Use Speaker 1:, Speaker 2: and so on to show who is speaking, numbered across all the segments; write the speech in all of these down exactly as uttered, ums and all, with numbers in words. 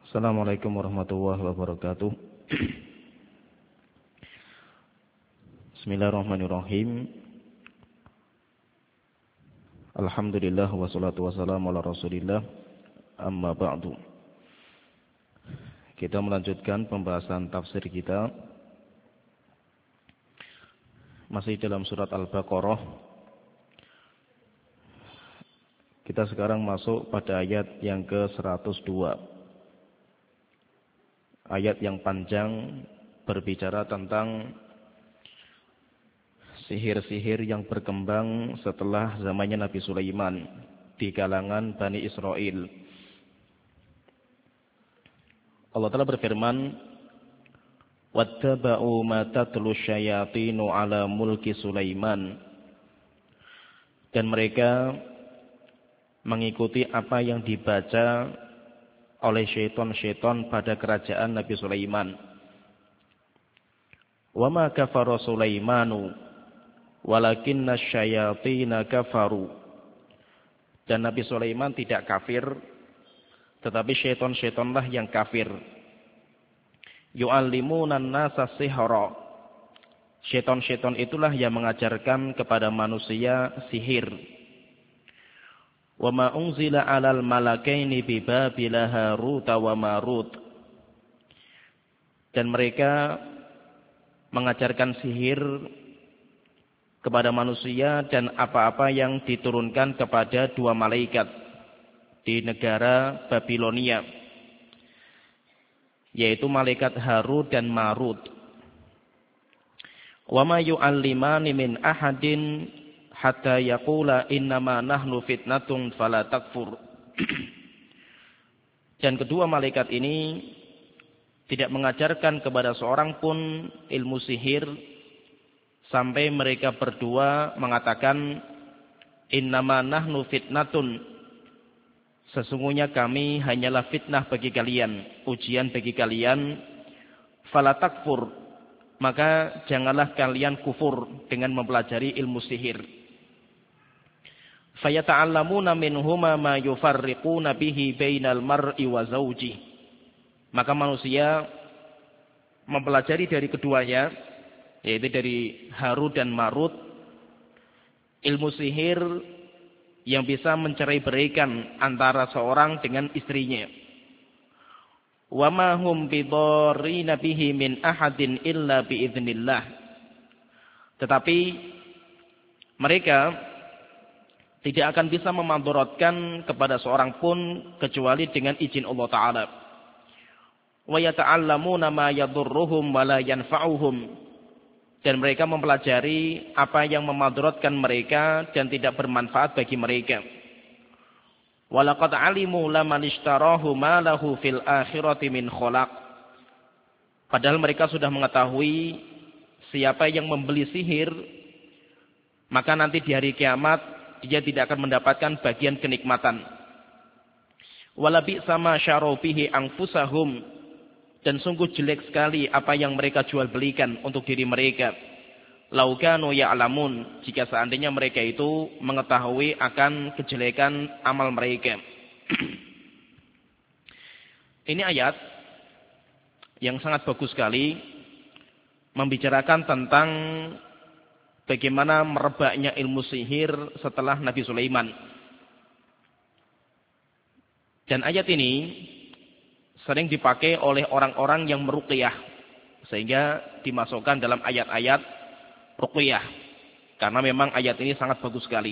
Speaker 1: Assalamualaikum warahmatullahi wabarakatuh. Bismillahirrahmanirrahim. Alhamdulillah wassalatu wassalamu ala Rasulillah. Amma ba'du. Kita melanjutkan pembahasan tafsir kita masih dalam surat Al-Baqarah. Kita sekarang masuk pada ayat yang ke seratus dua. Ayat yang panjang berbicara tentang sihir-sihir yang berkembang setelah zamannya Nabi Sulaiman di kalangan Bani Israel. Allah Ta'ala berfirman, "Wattaba'u ma tatlu syayatinu ala mulki Sulaiman." Dan mereka mengikuti apa yang dibaca oleh syaitan-syaitan pada kerajaan Nabi Sulaiman. "Wa ma kafara Sulaimanu walakinna syayatina kafaru." Dan Nabi Sulaiman tidak kafir, tetapi syaitan-syaitanlah yang kafir. "Yu'allimuna an-nasa sihra." Syaitan-syaitan itulah yang mengajarkan kepada manusia sihir. "Wa ma unzila 'alal malakaini bi Babila Harut wa Marut." Dan mereka mengajarkan sihir kepada manusia dan apa-apa yang diturunkan kepada dua malaikat di negara Babilonia, yaitu malaikat Harut dan Marut. "Wa ma yu'allimani min ahadin hatta yaqula innama nahnu fitnatun fala takfur." Dan kedua malaikat ini tidak mengajarkan kepada seorang pun ilmu sihir sampai mereka berdua mengatakan, "Innama nahnu fitnatun." Sesungguhnya kami hanyalah fitnah bagi kalian, ujian bagi kalian. Fala takfur, maka janganlah kalian kufur dengan mempelajari ilmu sihir. Fayata'allamuna minhuma ma yufarriquna bihi bainal mar'i wa zawji. Maka manusia mempelajari dari keduanya, yaitu dari Harut dan Marut, ilmu sihir yang bisa mencerai-beraikan antara seorang dengan istrinya. "Wa ma hum bidarrina bihi min ahadin illa biiznillah." Tetapi mereka tidak akan bisa memandaratkan kepada seorang pun kecuali dengan izin Allah Ta'ala. "Wa yata'allamuna ma yadurruhum wa la yanfa'uhum." Dan mereka mempelajari apa yang memandaratkan mereka dan tidak bermanfaat bagi mereka. "Wa laqad 'alimu laman ishtarahu ma lahu fil akhirati min khalaq." Padahal mereka sudah mengetahui siapa yang membeli sihir, maka nanti di hari kiamat dia tidak akan mendapatkan bagian kenikmatan. "Wala bi'sa ma syaru bihi anfusahum." Dan sungguh jelek sekali apa yang mereka jual belikan untuk diri mereka. "Lau kanu ya'lamun." Jika seandainya mereka itu mengetahui akan kejelekan amal mereka. Ini ayat yang sangat bagus sekali membicarakan tentang bagaimana merebaknya ilmu sihir setelah Nabi Sulaiman. Dan ayat ini sering dipakai oleh orang-orang yang meruqyah, sehingga dimasukkan dalam ayat-ayat ruqyah. Karena memang ayat ini sangat bagus sekali.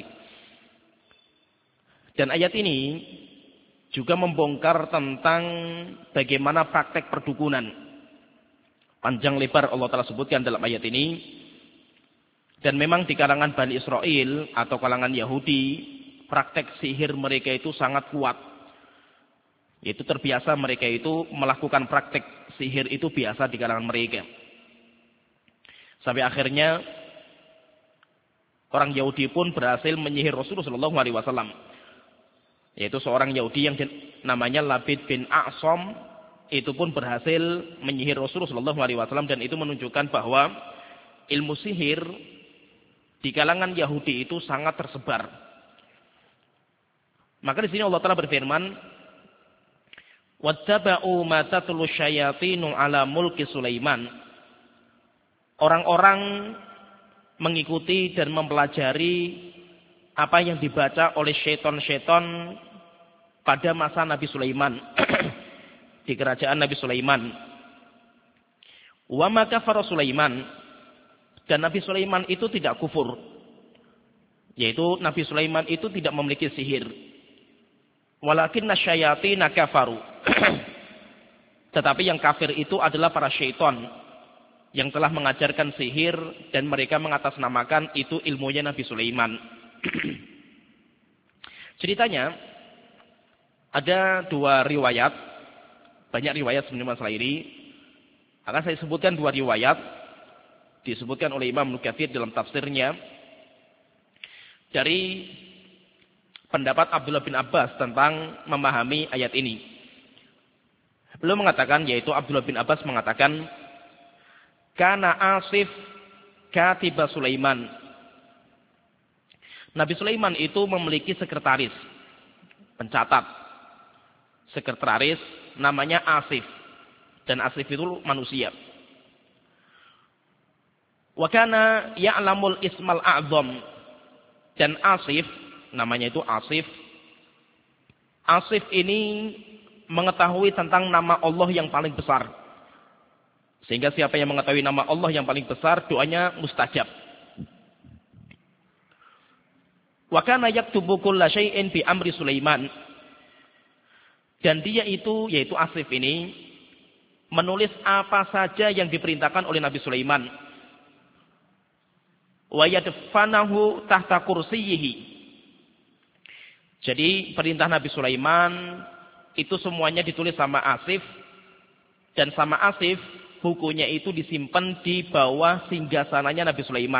Speaker 1: Dan ayat ini juga membongkar tentang bagaimana praktek perdukunan. Panjang lebar Allah telah sebutkan dalam ayat ini. Dan memang di kalangan Bani Israel atau kalangan Yahudi, praktek sihir mereka itu sangat kuat. Itu terbiasa mereka itu melakukan praktek sihir itu biasa di kalangan mereka. Sampai akhirnya orang Yahudi pun berhasil menyihir Rasulullah shallallahu alaihi wasallam. Yaitu seorang Yahudi yang namanya Labid bin A'sam, itu pun berhasil menyihir Rasulullah shallallahu alaihi wasallam, dan itu menunjukkan bahwa ilmu sihir di kalangan Yahudi itu sangat tersebar. Maka di sini Allah Ta'ala berfirman, Wattaba'u ma tatlu syayatinu ala mulki Sulaiman. Orang-orang mengikuti dan mempelajari apa yang dibaca oleh syaitan-syaitan pada masa Nabi Sulaiman. Di kerajaan Nabi Sulaiman. Wa ma kafara Sulaiman. Dan Nabi Sulaiman itu tidak kufur. Yaitu Nabi Sulaiman itu tidak memiliki sihir. Walakinna syayatina kafaru. Tetapi yang kafir itu adalah para syaitan yang telah mengajarkan sihir dan mereka mengatasnamakan itu ilmunya Nabi Sulaiman. Ceritanya ada dua riwayat, banyak riwayat sebenarnya masalah ini. Akan saya sebutkan dua riwayat disebutkan oleh Imam Ibnu Katsir dalam tafsirnya dari pendapat Abdullah bin Abbas tentang memahami ayat ini. Beliau mengatakan, yaitu Abdullah bin Abbas mengatakan, Kana Asif katiba Sulaiman. Nabi Sulaiman itu memiliki sekretaris, pencatat. Sekretaris namanya Asif. Dan Asif itu manusia. Wa kana ya'lamul ismal a'zam. Dan Asif, namanya itu Asif. Asif ini mengetahui tentang nama Allah yang paling besar. Sehingga siapa yang mengetahui nama Allah yang paling besar, doanya mustajab. Wa kana yaktubu kulla syai'in bi amri Sulaiman. Dan dia itu, yaitu Asif ini, menulis apa saja yang diperintahkan oleh Nabi Sulaiman. Wa yadfanahu tahta kursiyyihi. Jadi perintah Nabi Sulaiman itu semuanya ditulis sama Asif. Dan sama Asif, bukunya itu disimpan di bawah singgasananya Nabi Sulaiman.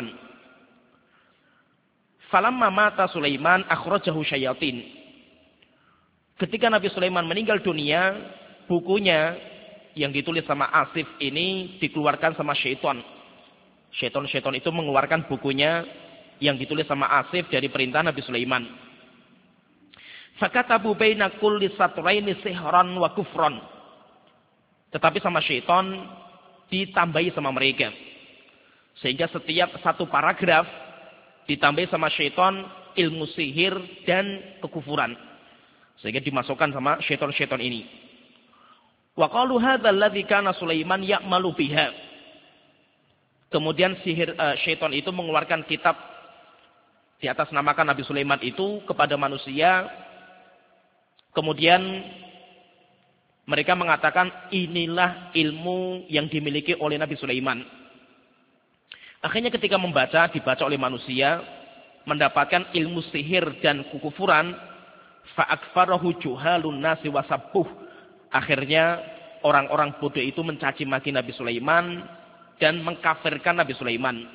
Speaker 1: Falamma mata Sulaiman akhrajahu syayatin. Ketika Nabi Sulaiman meninggal dunia, bukunya yang ditulis sama Asif ini dikeluarkan sama syaitan. Syaitan-syaitan itu mengeluarkan bukunya yang ditulis sama Asif dari perintah Nabi Sulaiman. Fakatabu baina kulli satraini sihran wa kufran. Tetapi sama syaitan ditambahi sama mereka. Sehingga setiap satu paragraf ditambahi sama syaitan ilmu sihir dan kekufuran. Sehingga dimasukkan sama syaitan-syaitan ini. Wa qalu hadzal ladzi kana Sulaiman ya'malu biha. Kemudian sihir uh, syaitan itu mengeluarkan kitab di atas namakan Nabi Sulaiman itu kepada manusia. Kemudian mereka mengatakan inilah ilmu yang dimiliki oleh Nabi Sulaiman. Akhirnya ketika membaca, dibaca oleh manusia, mendapatkan ilmu sihir dan kekufuran, fa'akfarahu juhalun nasi wasabbuh. Akhirnya orang-orang bodoh itu mencaci maki Nabi Sulaiman dan mengkafirkan Nabi Sulaiman.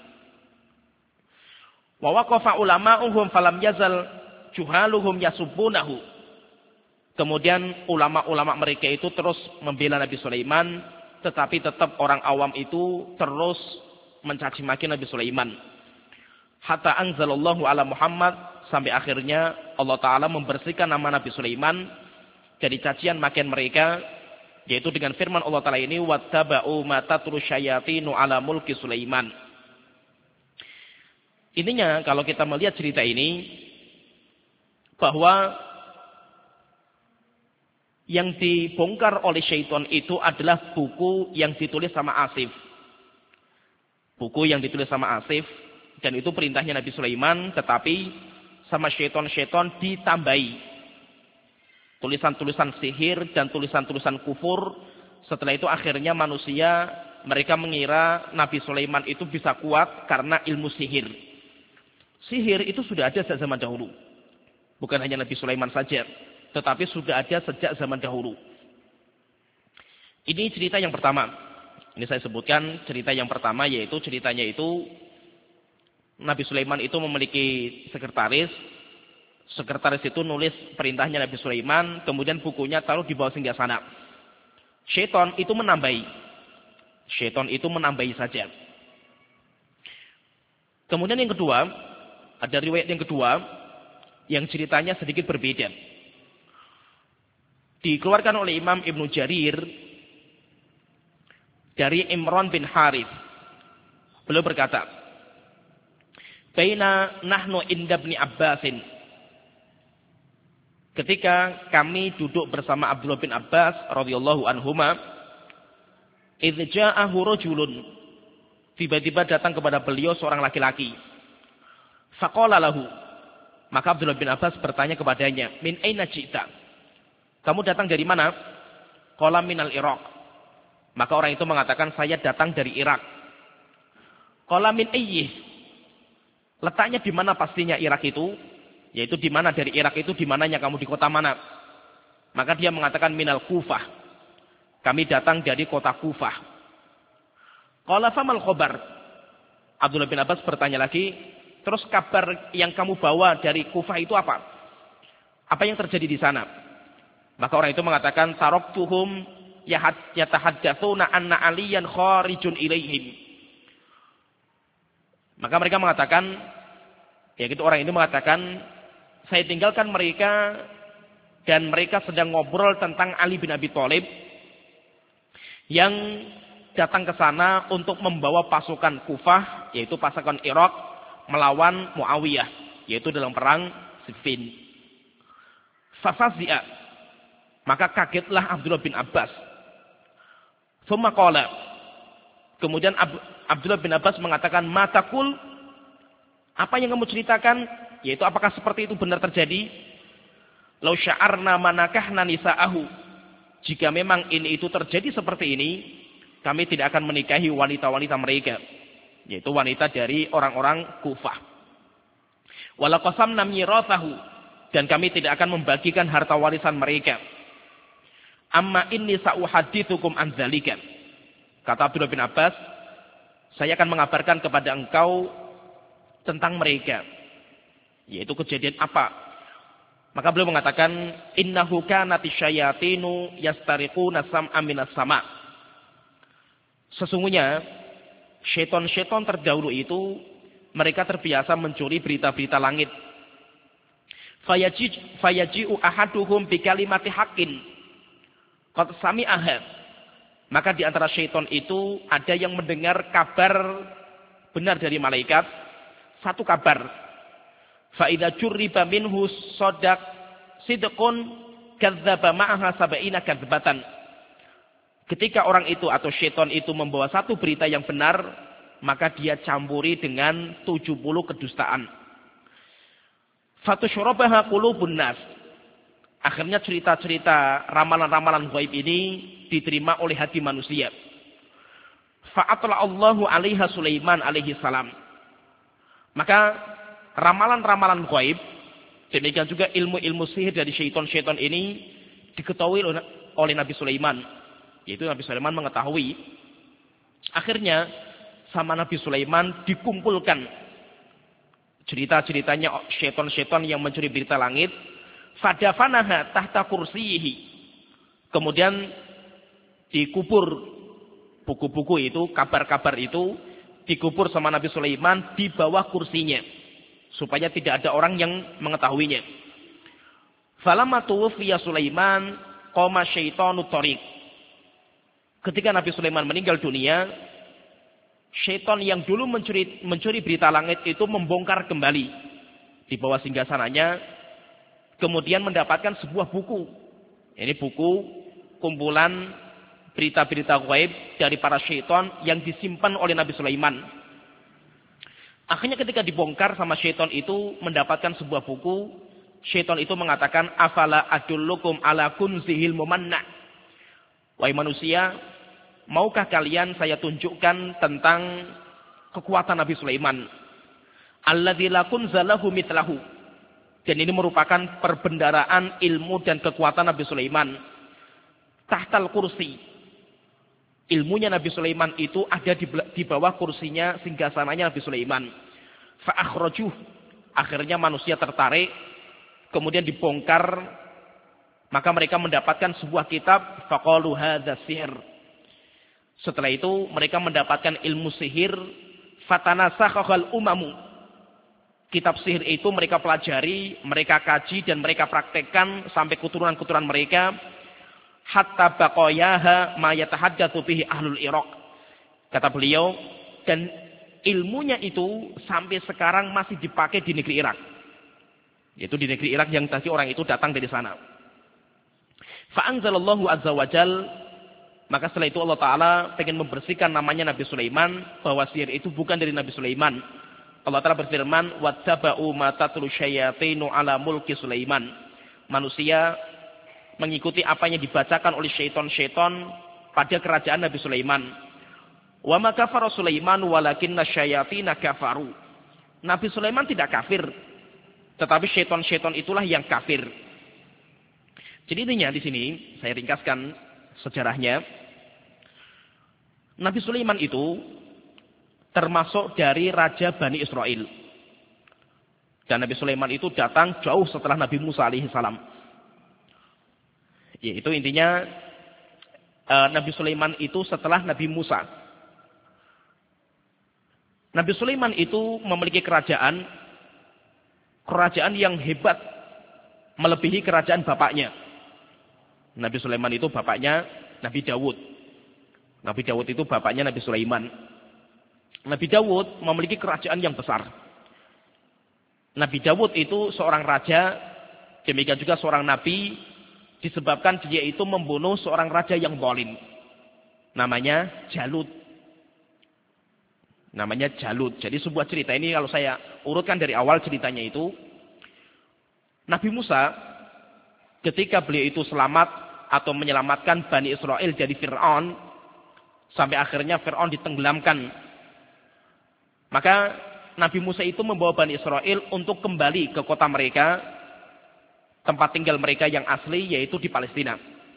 Speaker 1: Wa waqafa ulama'uhum falam yazal juhaluhum yasubbunahu. Kemudian ulama-ulama mereka itu terus membela Nabi Sulaiman, tetapi tetap orang awam itu terus mencaci maki Nabi Sulaiman. Hatta anzalallahu ala Muhammad, sampai akhirnya Allah Ta'ala membersihkan nama Nabi Sulaiman dari cacian makian mereka, yaitu dengan firman Allah Ta'ala ini, wattaba'u ma tatlu syayatinu ala mulki Sulaiman. Intinya kalau kita melihat cerita ini, bahwa yang dibongkar oleh syaitan itu adalah buku yang ditulis sama Asif. Buku yang ditulis sama Asif. Dan itu perintahnya Nabi Sulaiman. Tetapi sama syaitan-syaitan ditambahi. Tulisan-tulisan sihir dan tulisan-tulisan kufur. Setelah itu akhirnya manusia, mereka mengira Nabi Sulaiman itu bisa kuat karena ilmu sihir. Sihir itu sudah ada sejak zaman dahulu. Bukan hanya Nabi Sulaiman saja. Tetapi sudah ada sejak zaman dahulu. Ini cerita yang pertama. Ini saya sebutkan cerita yang pertama, yaitu ceritanya itu Nabi Sulaiman itu memiliki sekretaris. Sekretaris itu nulis perintahnya Nabi Sulaiman, kemudian bukunya taruh di bawah singgasana. Syaitan itu menambahi. Syaitan itu menambahi saja. Kemudian yang kedua, ada riwayat yang kedua yang ceritanya sedikit berbeda. Dikeluarkan oleh Imam Ibnu Jarir dari Imran bin Harith. Beliau berkata, "Baina nahnu inda Ibni Abbasin." Ketika kami duduk bersama Abdullah bin Abbas radhiyallahu anhuma, idz ja'ahu rajulun. Tiba-tiba datang kepada beliau seorang laki-laki. Faqala lahu. Maka Abdullah bin Abbas bertanya kepadanya, "Min aina ji'ta?" Kamu datang dari mana? Qala minal Iraq. Maka orang itu mengatakan, "Saya datang dari Irak." Qala min ayyih. Letaknya di mana pastinya Irak itu? Yaitu di mana dari Irak itu, di mananya kamu, di kota mana? Maka dia mengatakan minal Kufah. Kami datang dari kota Kufah. Qala famal khabar? Abdullah bin Abbas bertanya lagi, terus kabar yang kamu bawa dari Kufah itu apa? Apa yang terjadi di sana? Maka orang itu mengatakan, taraktuhum yatahaddatsuna anna aliyan kharijun ilaihim. Maka mereka mengatakan, ya gitu, orang itu mengatakan, saya tinggalkan mereka dan mereka sedang ngobrol tentang Ali bin Abi Thalib yang datang ke sana untuk membawa pasukan Kufah, yaitu pasukan Irak, melawan Muawiyah, yaitu dalam perang Siffin. Fafazi'a, maka kagetlah Abdullah bin Abbas. Tsumma qala, kemudian Abdullah bin Abbas mengatakan, matakul, apa yang kamu ceritakan, yaitu apakah seperti itu benar terjadi? Lau sya'arna manakahna nisa'ahu, jika memang ini itu terjadi seperti ini, kami tidak akan menikahi wanita-wanita mereka, yaitu wanita dari orang-orang Kufah. Wala qasamna mirathahu, dan kami tidak akan membagikan harta warisan mereka. Amma inni sa'uhadithukum an dzalika. Kata Abdullah bin Abbas, saya akan mengabarkan kepada engkau tentang mereka, yaitu kejadian apa. Maka beliau mengatakan, innahu kanati syayatinu yastariquna sam'a minas sama'. Sesungguhnya syaitan-syaitan terdahulu itu mereka terbiasa mencuri berita-berita langit. Fayaji fayaji'u ahaduhum bi kalimati haqqin qad sami'aha. Maka di antara syaitan itu ada yang mendengar kabar benar dari malaikat, satu kabar. Fa idza jurriba minhu sadaq sidqun kadzdzaba ma'aha sab'ina kadzbatan. Ketika orang itu atau syaitan itu membawa satu berita yang benar, maka dia campuri dengan tujuh puluh kedustaan. Fatusyrabaha qulubun nas. Akhirnya cerita-cerita ramalan-ramalan gaib ini diterima oleh hati manusia. Fa'atla Allahu 'alaiha Sulaiman alaihi salam. Maka ramalan-ramalan gaib, demikian juga ilmu-ilmu sihir dari syaitan-syaitan ini diketahui oleh Nabi Sulaiman. Yaitu Nabi Sulaiman mengetahui. Akhirnya sama Nabi Sulaiman dikumpulkan cerita-ceritanya syaitan-syaitan yang mencuri berita langit. Fadafanaha tahta kursiyihi. Kemudian dikubur buku-buku itu, kabar-kabar itu dikubur sama Nabi Sulaiman di bawah kursinya, supaya tidak ada orang yang mengetahuinya. Falamma tuwfiya Sulaiman qama syaitanu tariq. Ketika Nabi Sulaiman meninggal dunia, syaitan yang dulu mencuri mencuri berita langit itu membongkar kembali di bawah singgasananya, kemudian mendapatkan sebuah buku. Ini buku kumpulan berita-berita gaib dari para syaitan yang disimpan oleh Nabi Sulaiman. Akhirnya ketika dibongkar sama syaitan itu, mendapatkan sebuah buku, syaitan itu mengatakan, afala adullukum ala kunzihil mumanna. Wahai manusia, maukah kalian saya tunjukkan tentang kekuatan Nabi Sulaiman? Alladzi la kunzalahu mitlahu. Dan ini merupakan perbendaraan ilmu dan kekuatan Nabi Sulaiman. Tahtal kursi. Ilmunya Nabi Sulaiman itu ada di, di bawah kursinya singgasananya Nabi Sulaiman. Fa'akhrajuh. Akhirnya manusia tertarik. Kemudian dibongkar. Maka mereka mendapatkan sebuah kitab. Faqalu hadza sihr. Setelah itu mereka mendapatkan ilmu sihir. Fatanasakhal umamu. Kitab sihir itu mereka pelajari, mereka kaji dan mereka praktekkan sampai keturunan-keturunan mereka. hatta baqayaha ma yatahaddatsu bihi ahlul Iraq. Kata beliau, dan ilmunya itu sampai sekarang masih dipakai di negeri Irak. Yaitu di negeri Irak yang tadi orang itu datang dari sana. Fa anzalallahu azza wajal, maka setelah itu Allah Ta'ala ingin membersihkan namanya Nabi Sulaiman, bahwa sihir itu bukan dari Nabi Sulaiman. Allah Ta'ala berfirman, wattaba'u ma tatlu syayatinu ala mulki Sulaiman. Manusia mengikuti apa yang dibacakan oleh syaitan-syaitan pada kerajaan Nabi Sulaiman. Wa ma kafara Sulaiman walakinna syayatina kafaru. Nabi Sulaiman tidak kafir, tetapi syaitan-syaitan itulah yang kafir. Jadi intinya di sini saya ringkaskan sejarahnya. Nabi Sulaiman itu termasuk dari Raja Bani Israel. Dan Nabi Sulaiman itu datang jauh setelah Nabi Musa alaihi salam. Yaitu intinya Nabi Sulaiman itu setelah Nabi Musa. Nabi Sulaiman itu memiliki kerajaan, kerajaan yang hebat, melebihi kerajaan bapaknya. Nabi Sulaiman itu bapaknya Nabi Dawud. Nabi Dawud itu bapaknya Nabi Sulaiman. Nabi Dawud memiliki kerajaan yang besar. Nabi Dawud itu seorang raja, demikian juga seorang nabi, disebabkan dia itu membunuh seorang raja yang zalim. Namanya Jalut. Namanya Jalut. Jadi sebuah cerita ini kalau saya urutkan dari awal ceritanya itu, Nabi Musa ketika beliau itu selamat atau menyelamatkan Bani Israel dari Fir'aun, sampai akhirnya Fir'aun ditenggelamkan. Maka Nabi Musa itu membawa Bani Israel untuk kembali ke kota mereka, tempat tinggal mereka yang asli, yaitu di Palestina.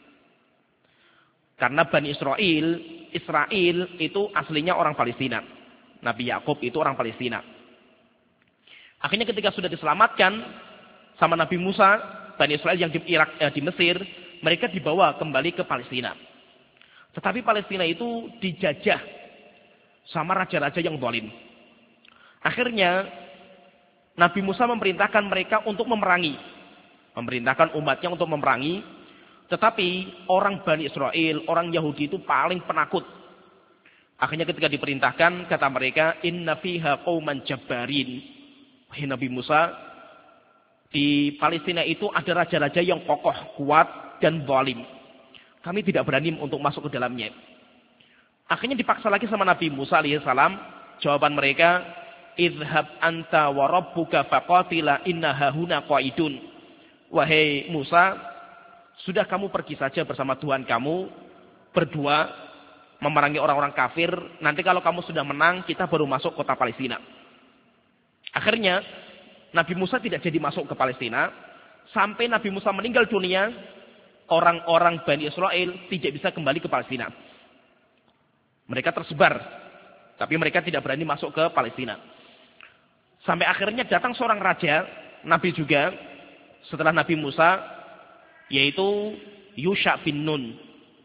Speaker 1: Karena Bani Israel, Israel itu aslinya orang Palestina. Nabi Yakub itu orang Palestina. Akhirnya ketika sudah diselamatkan sama Nabi Musa, Bani Israel yang di Irak, eh, di Mesir, mereka dibawa kembali ke Palestina. Tetapi Palestina itu dijajah sama raja-raja yang zalim. Akhirnya Nabi Musa memerintahkan mereka untuk memerangi. Memerintahkan umatnya untuk memerangi. Tetapi orang Bani Israel, orang Yahudi itu paling penakut. Akhirnya ketika diperintahkan, kata mereka, inna fiha qauman jabbarin. Wahai Nabi Musa, di Palestina itu ada raja-raja yang kokoh, kuat, dan zalim. Kami tidak berani untuk masuk ke dalamnya. Akhirnya dipaksa lagi sama Nabi Musa alaihissalam. Jawaban mereka, idhab anta wa rabbuka faqatila inna hahuna qaidun. Wahai Musa, sudah kamu pergi saja bersama Tuhan kamu, berdua, memerangi orang-orang kafir. Nanti kalau kamu sudah menang, kita baru masuk kota Palestina. Akhirnya Nabi Musa tidak jadi masuk ke Palestina. Sampai Nabi Musa meninggal dunia, orang-orang Bani Israel tidak bisa kembali ke Palestina. Mereka tersebar, tapi mereka tidak berani masuk ke Palestina. Sampai akhirnya datang seorang raja, Nabi juga, setelah Nabi Musa, yaitu Yusha bin Nun.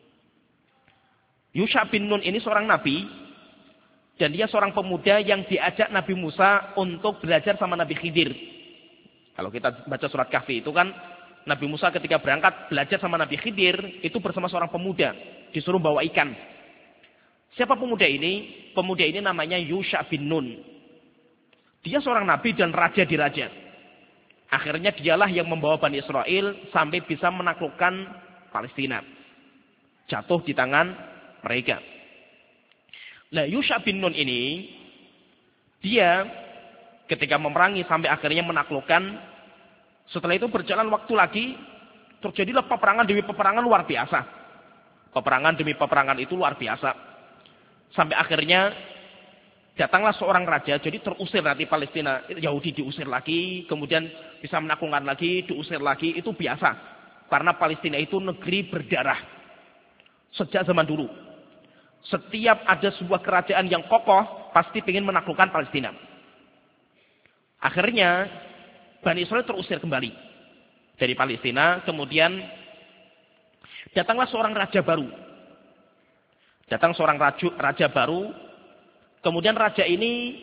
Speaker 1: Yusha bin Nun ini seorang nabi, dan dia seorang pemuda yang diajak Nabi Musa untuk belajar sama Nabi Khidir. Kalau kita baca surat Kahfi itu kan, Nabi Musa ketika berangkat belajar sama Nabi Khidir, itu bersama seorang pemuda, disuruh bawa ikan. Siapa pemuda ini? Pemuda ini namanya Yusha bin Nun. Dia seorang nabi dan raja di raja. Akhirnya dialah yang membawa Bani Israel sampai bisa menaklukkan Palestina. Jatuh di tangan mereka. Nah, Yusha bin Nun ini, dia ketika memerangi sampai akhirnya menaklukkan, setelah itu berjalan waktu lagi, terjadilah peperangan demi peperangan luar biasa. Peperangan demi peperangan itu luar biasa. Sampai akhirnya datanglah seorang raja, jadi terusir nanti Palestina, Yahudi diusir lagi, kemudian bisa menaklukkan lagi, diusir lagi, itu biasa. Karena Palestina itu negeri berdarah. Sejak zaman dulu. Setiap ada sebuah kerajaan yang kokoh, pasti ingin menaklukkan Palestina. Akhirnya, Bani Israel terusir kembali dari Palestina. Kemudian, datanglah seorang raja baru. Datang seorang raja, raja baru. Kemudian raja ini,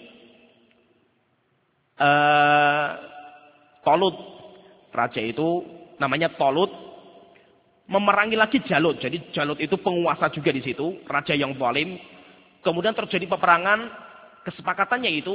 Speaker 1: uh, Tolut. Raja itu namanya Tolut. memerangi lagi Jalut. Jadi Jalut itu penguasa juga di situ, raja yang zalim. Kemudian terjadi peperangan, kesepakatannya itu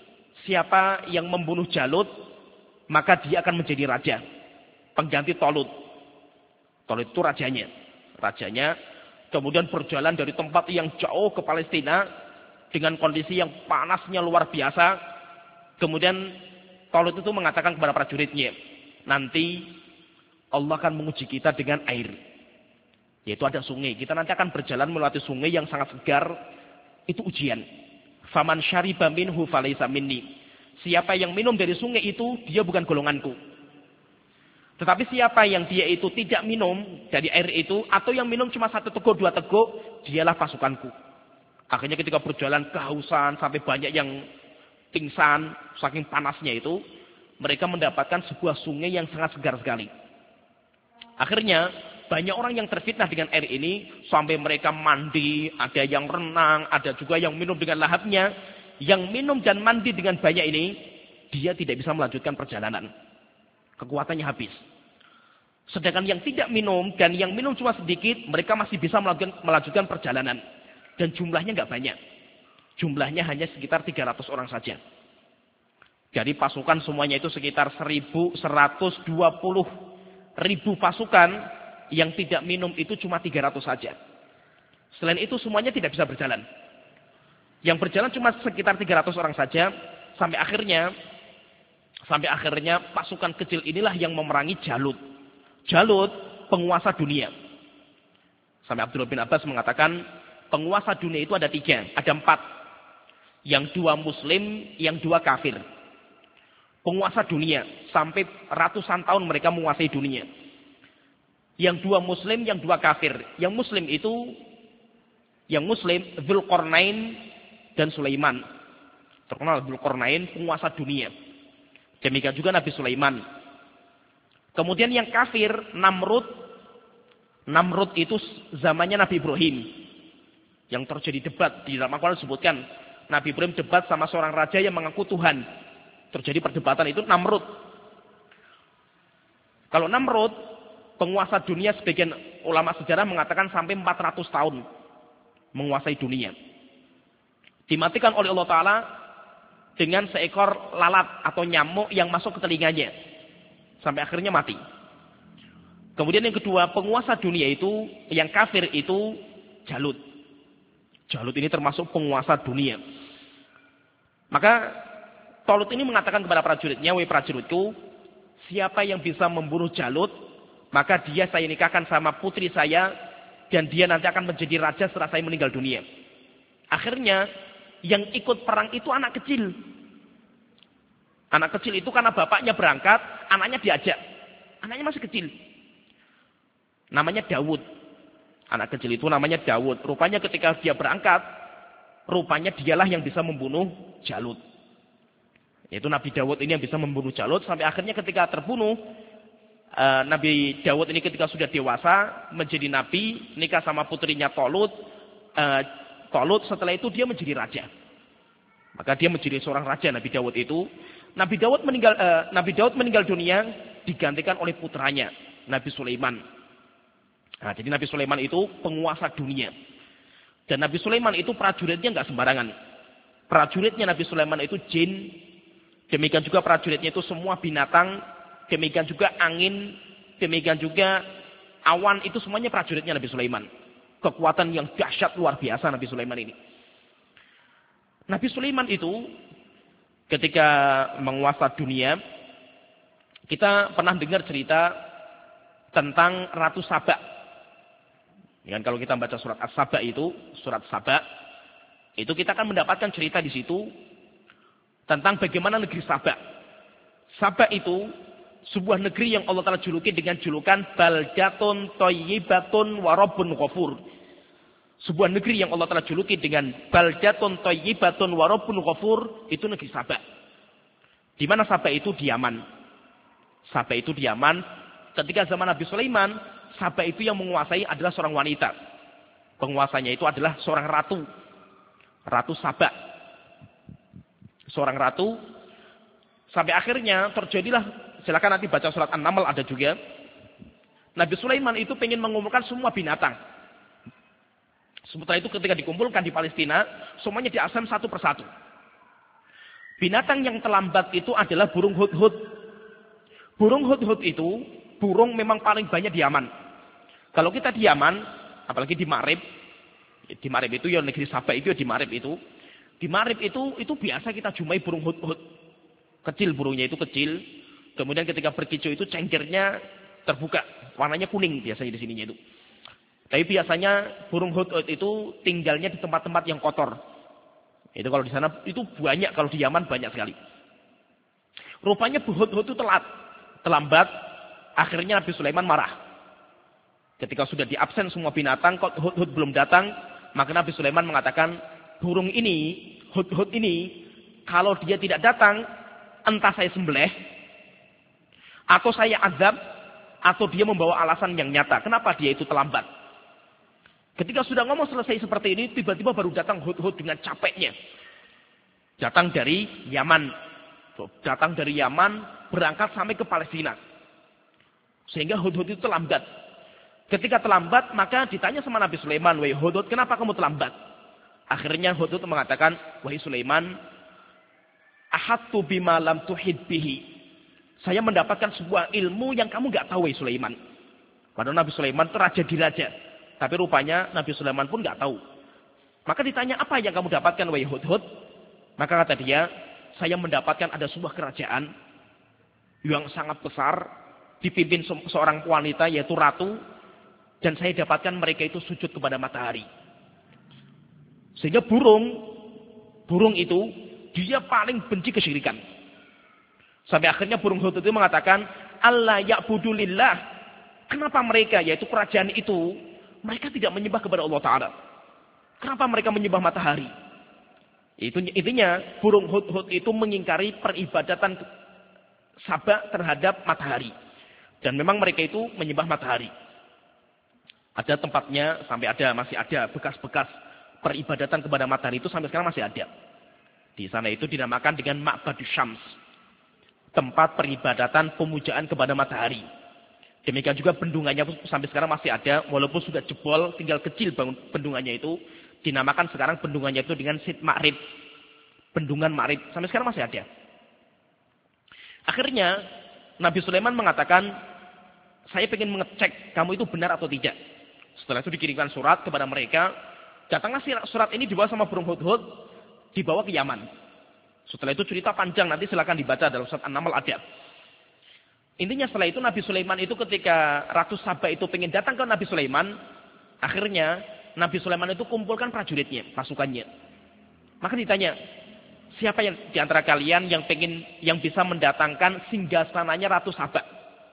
Speaker 1: siapa yang membunuh Jalut, maka dia akan menjadi raja, pengganti Tolut. Tolut itu rajanya. Rajanya kemudian berjalan dari tempat yang jauh ke Palestina dengan kondisi yang panasnya luar biasa. Kemudian Tolut itu mengatakan kepada prajuritnya, nanti Allah akan menguji kita dengan air. Yaitu ada sungai. Kita nanti akan berjalan melewati sungai yang sangat segar. Itu ujian. Faman syariba minhu falaysa minni. Siapa yang minum dari sungai itu, dia bukan golonganku. Tetapi siapa yang dia itu tidak minum dari air itu, atau yang minum cuma satu teguk, dua teguk, dialah pasukanku. Akhirnya ketika berjalan kehausan, sampai banyak yang pingsan, saking panasnya itu, mereka mendapatkan sebuah sungai yang sangat segar sekali. Akhirnya banyak orang yang terfitnah dengan air ini sampai mereka mandi, ada yang renang, ada juga yang minum dengan lahapnya. Yang minum dan mandi dengan banyak ini, dia tidak bisa melanjutkan perjalanan. Kekuatannya habis. Sedangkan yang tidak minum dan yang minum cuma sedikit, mereka masih bisa melanjutkan, melanjutkan perjalanan. Dan jumlahnya nggak banyak. Jumlahnya hanya sekitar tiga ratus orang saja. Jadi pasukan semuanya itu sekitar seribu seratus dua puluh ribu pasukan, yang tidak minum itu cuma tiga ratus saja. Selain itu semuanya tidak bisa berjalan. Yang berjalan cuma sekitar tiga ratus orang saja, sampai akhirnya sampai akhirnya pasukan kecil inilah yang memerangi Jalut. Jalut penguasa dunia. Sampai Abdullah bin Abbas mengatakan penguasa dunia itu ada tiga, ada empat. Yang dua muslim, yang dua kafir. Penguasa dunia, sampai ratusan tahun mereka menguasai dunia. Yang dua muslim, yang dua kafir. Yang muslim itu, yang muslim, Dzulqarnain dan Sulaiman. Terkenal Dzulqarnain, penguasa dunia. Demikian juga Nabi Sulaiman. Kemudian yang kafir, Namrud. Namrud itu zamannya Nabi Ibrahim. Yang terjadi debat, di dalam Al-Quran disebutkan. Nabi Ibrahim debat sama seorang raja yang mengaku Tuhan. Terjadi perdebatan, itu Namrud. Kalau Namrud, penguasa dunia, sebagian ulama sejarah mengatakan sampai empat ratus tahun menguasai dunia. Dimatikan oleh Allah Ta'ala dengan seekor lalat atau nyamuk yang masuk ke telinganya. Sampai akhirnya mati. Kemudian yang kedua, penguasa dunia itu, yang kafir itu Jalut. Jalut ini termasuk penguasa dunia. Maka Tolut ini mengatakan kepada prajuritnya, wahai prajuritku, siapa yang bisa membunuh Jalut, maka dia saya nikahkan sama putri saya, dan dia nanti akan menjadi raja setelah saya meninggal dunia. Akhirnya, yang ikut perang itu anak kecil. Anak kecil itu karena bapaknya berangkat, anaknya diajak. Anaknya masih kecil. Namanya Daud. Anak kecil itu namanya Daud. Rupanya ketika dia berangkat, rupanya dialah yang bisa membunuh Jalut. Yaitu Nabi Daud ini yang bisa membunuh Jalut. Sampai akhirnya ketika terbunuh, uh, Nabi Daud ini ketika sudah dewasa, menjadi Nabi, nikah sama putrinya Tolut. Uh, Tolut setelah itu dia menjadi raja. Maka dia menjadi seorang raja Nabi Daud itu. Nabi Daud meninggal, uh, Nabi Daud meninggal dunia, digantikan oleh putranya, Nabi Sulaiman. Nah, jadi Nabi Sulaiman itu penguasa dunia. Dan Nabi Sulaiman itu prajuritnya nggak sembarangan. Prajuritnya Nabi Sulaiman itu jin. Demikian juga prajuritnya itu semua binatang. Demikian juga angin. Demikian juga awan. Itu semuanya prajuritnya Nabi Sulaiman. Kekuatan yang dahsyat luar biasa Nabi Sulaiman ini. Nabi Sulaiman itu ketika menguasai dunia, kita pernah dengar cerita tentang Ratu Saba. Ya, kalau kita baca surat As-Saba itu, surat Saba, itu kita akan mendapatkan cerita di situ tentang bagaimana negeri Saba. Saba itu sebuah negeri yang Allah Ta'ala juluki dengan julukan Baldatun Thayyibatun wa Rabbun Ghafur. Sebuah negeri yang Allah Ta'ala juluki dengan Baldatun Thayyibatun wa Rabbun Ghafur, itu negeri Saba. Di mana Saba itu di Yaman. Saba itu di Yaman. Ketika zaman Nabi Sulaiman, Saba itu yang menguasai adalah seorang wanita. Penguasanya itu adalah seorang ratu. Ratu Saba. Seorang ratu. Sampai akhirnya terjadilah, silakan nanti baca surat An-Naml ada juga. Nabi Sulaiman itu pengen mengumpulkan semua binatang. Sementara itu ketika dikumpulkan di Palestina, semuanya diasam satu persatu. Binatang yang terlambat itu adalah burung hudhud. Burung hudhud itu, burung memang paling banyak di Yaman. Kalau kita di Yaman, apalagi di Marib, di Marib itu ya negeri Sabah itu ya di Marib itu. Di Marib itu, itu biasa kita jumpai burung hudhud. Kecil burungnya itu kecil. Kemudian ketika berkicau itu cengkernya terbuka. Warnanya kuning biasanya di sininya itu. Tapi biasanya burung hudhud itu tinggalnya di tempat-tempat yang kotor. Itu kalau di sana itu banyak, kalau di Yaman banyak sekali. Rupanya hudhud itu telat, terlambat. Akhirnya Nabi Sulaiman marah. Ketika sudah diabsen semua binatang, kok hudhud belum datang, maka Nabi Sulaiman mengatakan, burung ini, hudhud ini, kalau dia tidak datang, entah saya sembelih, atau saya azab, atau dia membawa alasan yang nyata. Kenapa dia itu terlambat? Ketika sudah ngomong selesai seperti ini, tiba-tiba baru datang hudhud dengan capeknya. Datang dari Yaman. Datang dari Yaman, berangkat sampai ke Palestina. Sehingga hudhud itu terlambat. Ketika terlambat, maka ditanya sama Nabi Sulaiman, wahai hudhud, kenapa kamu terlambat? Akhirnya hudhud mengatakan, wahai Sulaiman, ahattu bima lam tuhid bihi. Saya mendapatkan sebuah ilmu yang kamu nggak tahu, wahai Sulaiman. Padahal Nabi Sulaiman itu raja di raja. Tapi rupanya Nabi Sulaiman pun nggak tahu. Maka ditanya, apa yang kamu dapatkan, wahai hudhud? Maka kata dia, saya mendapatkan ada sebuah kerajaan yang sangat besar, dipimpin seorang wanita yaitu ratu, dan saya dapatkan mereka itu sujud kepada matahari. Sehingga burung, burung itu dia paling benci kesyirikan. Sampai akhirnya burung hudhud itu mengatakan, Allah ya'budu lillah. Kenapa mereka, yaitu kerajaan itu, mereka tidak menyembah kepada Allah Ta'ala? Kenapa mereka menyembah matahari? Itu intinya burung hudhud itu mengingkari peribadatan Sabah terhadap matahari. Dan memang mereka itu menyembah matahari. Ada tempatnya, sampai ada, masih ada bekas-bekas peribadatan kepada matahari itu sampai sekarang masih ada. Di sana itu dinamakan dengan Ma'badus Syams. Tempat peribadatan pemujaan kepada matahari. Demikian juga bendungannya sampai sekarang masih ada, walaupun sudah jebol, tinggal kecil bangun bendungannya itu. Dinamakan sekarang bendungannya itu dengan Sid Ma'rib. Bendungan Ma'rib. Sampai sekarang masih ada. Akhirnya, Nabi Sulaiman mengatakan, saya ingin mengecek kamu itu benar atau tidak. Setelah itu dikirimkan surat kepada mereka. Datanglah surat ini dibawa sama burung hudhud, dibawa ke Yaman. Setelah itu cerita panjang, nanti silakan dibaca dalam surat An-Naml ada. Intinya setelah itu Nabi Sulaiman itu ketika Ratu Sabah itu pengen datang ke Nabi Sulaiman, akhirnya Nabi Sulaiman itu kumpulkan prajuritnya, pasukannya. Maka ditanya, siapa yang di antara kalian yang pengen yang bisa mendatangkan singgasananya Ratu Sabah?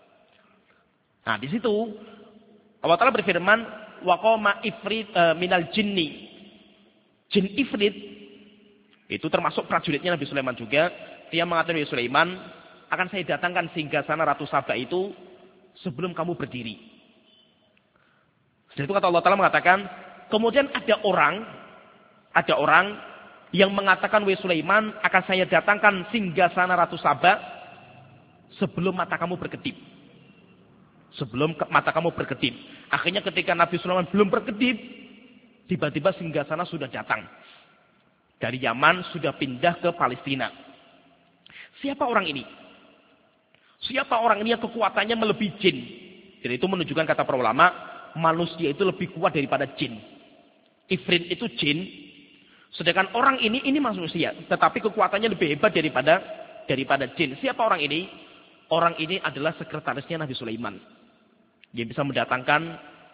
Speaker 1: Nah, di situ Allah Ta'ala berfirman, wa qama ifrit uh, minal jinni. Jin ifrit itu termasuk prajuritnya Nabi Sulaiman juga. Dia mengatakan Nabi Sulaiman, akan saya datangkan singgasana Ratu Sabah itu sebelum kamu berdiri. Setelah itu kata Allah Ta'ala mengatakan, kemudian ada orang, ada orang yang mengatakan, wahai Sulaiman, akan saya datangkan singgasana Ratu Sabah sebelum mata kamu berkedip. Sebelum mata kamu berkedip. Akhirnya ketika Nabi Sulaiman belum berkedip, tiba-tiba singgasana sudah datang. Dari Yaman sudah pindah ke Palestina. Siapa orang ini? Siapa orang ini yang kekuatannya melebihi jin? Jadi itu menunjukkan kata para ulama, manusia itu lebih kuat daripada jin. Ifrit itu jin, sedangkan orang ini ini manusia, tetapi kekuatannya lebih hebat daripada daripada jin. Siapa orang ini? Orang ini adalah sekretarisnya Nabi Sulaiman. Dia bisa mendatangkan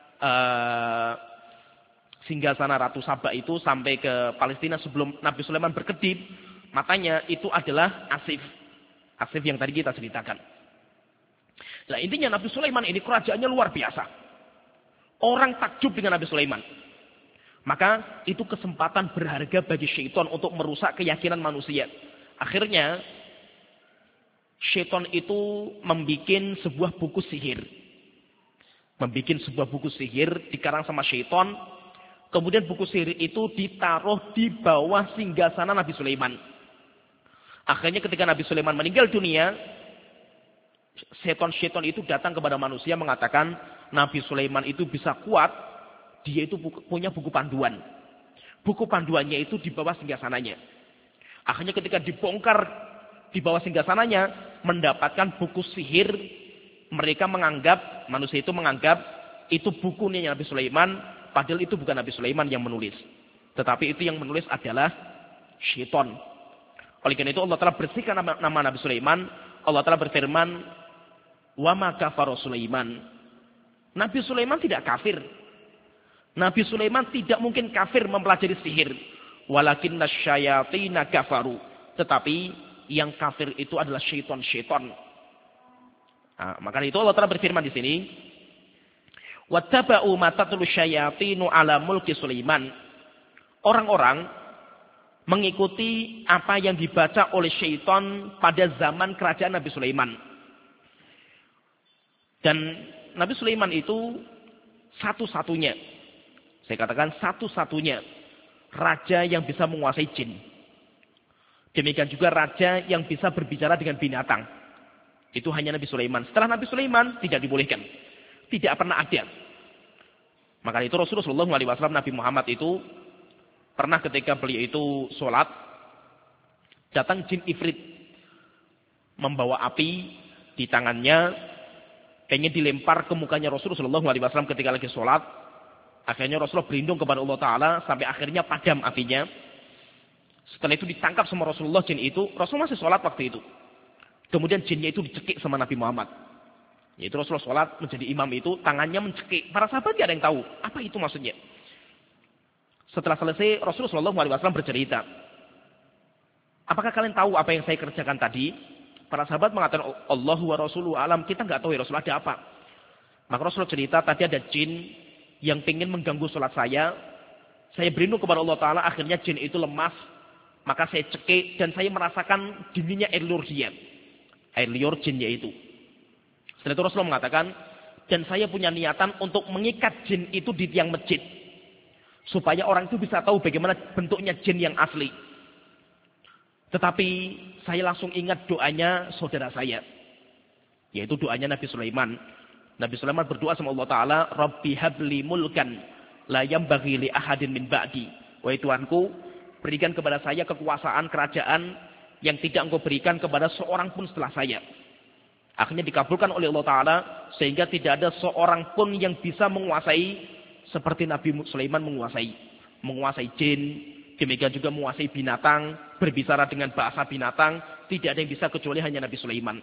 Speaker 1: uh, singgasana Ratu Sabah itu sampai ke Palestina sebelum Nabi Sulaiman berkedip. Matanya itu adalah Asif. Asif yang tadi kita ceritakan. Nah intinya Nabi Sulaiman ini kerajaannya luar biasa. Orang takjub dengan Nabi Sulaiman. Maka itu kesempatan berharga bagi syaitan untuk merusak keyakinan manusia. Akhirnya syaitan itu membuat sebuah buku sihir. Membuat sebuah buku sihir dikarang sama syaitan. Kemudian buku sihir itu ditaruh di bawah singgasana Nabi Sulaiman. Akhirnya ketika Nabi Sulaiman meninggal dunia, Seton-seton itu datang kepada manusia mengatakan Nabi Sulaiman itu bisa kuat, dia itu punya buku panduan. Buku panduannya itu di bawah singgasananya. Akhirnya ketika dibongkar di bawah singgasananya, mendapatkan buku sihir, mereka menganggap, manusia itu menganggap itu bukunya Nabi Sulaiman, padahal itu bukan Nabi Sulaiman yang menulis. Tetapi itu yang menulis adalah syaitan. Oleh karena itu Allah telah bersihkan nama, nama Nabi Sulaiman. Allah telah berfirman, "Wa ma kafara Sulaiman." Nabi Sulaiman tidak kafir. Nabi Sulaiman tidak mungkin kafir mempelajari sihir. Walakinna syayatina kafaru. Tetapi yang kafir itu adalah syaitan-syaitan. Nah, maka itu Allah telah berfirman di sini, "Wattaba'u ma tatlu syayatinu ala mulki Sulaiman." Orang-orang mengikuti apa yang dibaca oleh syaitan pada zaman kerajaan Nabi Sulaiman. Dan Nabi Sulaiman itu satu-satunya, saya katakan satu-satunya raja yang bisa menguasai jin. Demikian juga raja yang bisa berbicara dengan binatang. Itu hanya Nabi Sulaiman. Setelah Nabi Sulaiman tidak dibolehkan. Tidak pernah ada. Maka itu Rasulullah shallallahu alaihi wasallam, Nabi Muhammad itu pernah ketika beliau itu sholat, datang jin ifrit membawa api di tangannya, pengen dilempar ke mukanya Rasulullah shallallahu alaihi wasallam ketika lagi sholat. Akhirnya Rasulullah berlindung kepada Allah Ta'ala sampai akhirnya padam apinya. Setelah itu ditangkap sama Rasulullah jin itu. Rasulullah masih sholat waktu itu. Kemudian jinnya itu dicekik sama Nabi Muhammad. Yaitu Rasulullah sholat menjadi imam itu, tangannya mencekik. Para sahabat tidak ada yang tahu apa itu maksudnya. Setelah selesai Rasulullah shallallahu alaihi wasallam bercerita, apakah kalian tahu apa yang saya kerjakan tadi? Para sahabat mengatakan, Allahu wa rasuluhu alam, kita nggak tahu ya Rasulullah ada apa. Maka Rasulullah cerita, tadi ada jin yang ingin mengganggu sholat saya. Saya berlindung kepada Allah Ta'ala, akhirnya jin itu lemas. Maka saya cekik dan saya merasakan dinginnya air liur dia. Air liur jinnya itu. Setelah itu Rasulullah mengatakan, dan saya punya niatan untuk mengikat jin itu di tiang masjid. Supaya orang itu bisa tahu bagaimana bentuknya jin yang asli. Tetapi saya langsung ingat doanya saudara saya. Yaitu doanya Nabi Sulaiman. Nabi Sulaiman berdoa sama Allah Ta'ala, Rabbi habli mulkan la yambaghi li ahadin min ba'di. Wahai Tuhanku, berikan kepada saya kekuasaan kerajaan yang tidak Engkau berikan kepada seorang pun setelah saya. Akhirnya dikabulkan oleh Allah Ta'ala, sehingga tidak ada seorang pun yang bisa menguasai seperti Nabi Sulaiman menguasai. Menguasai jin, demikian juga menguasai binatang, berbicara dengan bahasa binatang, tidak ada yang bisa kecuali hanya Nabi Sulaiman.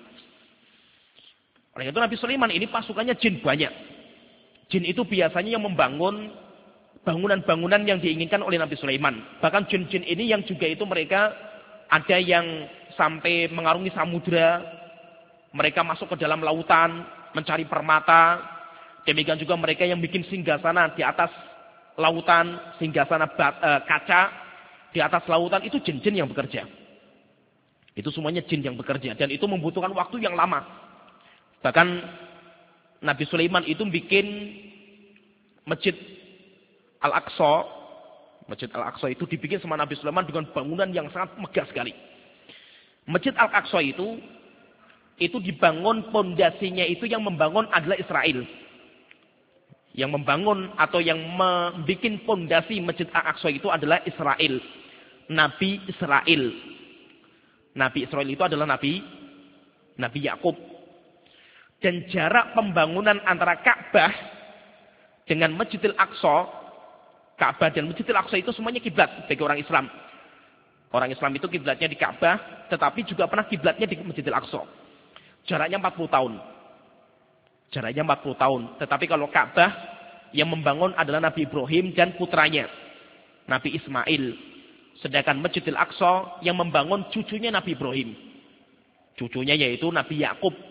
Speaker 1: Oleh itu Nabi Sulaiman ini pasukannya jin banyak. Jin itu biasanya yang membangun bangunan-bangunan yang diinginkan oleh Nabi Sulaiman. Bahkan jin-jin ini yang juga itu mereka ada yang sampai mengarungi samudra. Mereka masuk ke dalam lautan, mencari permata. Demikian juga mereka yang bikin singgasana di atas lautan, singgasana kaca di atas lautan, itu jin-jin yang bekerja. Itu semuanya jin yang bekerja. Dan itu membutuhkan waktu yang lama. Bahkan Nabi Sulaiman itu bikin Masjid Al-Aqsa. Masjid Al-Aqsa itu dibikin sama Nabi Sulaiman dengan bangunan yang sangat megah sekali. Masjid Al-Aqsa itu itu dibangun, pondasinya itu yang membangun adalah Israel. Yang membangun atau yang membuat pondasi Masjid Al-Aqsa itu adalah Israel. Nabi Israel. Nabi Israel itu adalah Nabi Nabi Yakub. Dan jarak pembangunan antara Ka'bah dengan Masjidil Aqsa, Ka'bah dan Masjidil Aqsa itu semuanya kiblat bagi orang Islam. Orang Islam itu kiblatnya di Ka'bah, tetapi juga pernah kiblatnya di Masjidil Aqsa. Jaraknya empat puluh tahun. Jaraknya empat puluh tahun. Tetapi kalau Ka'bah yang membangun adalah Nabi Ibrahim dan putranya, Nabi Ismail. Sedangkan Masjidil Aqsa yang membangun cucunya Nabi Ibrahim. Cucunya yaitu Nabi Yakub.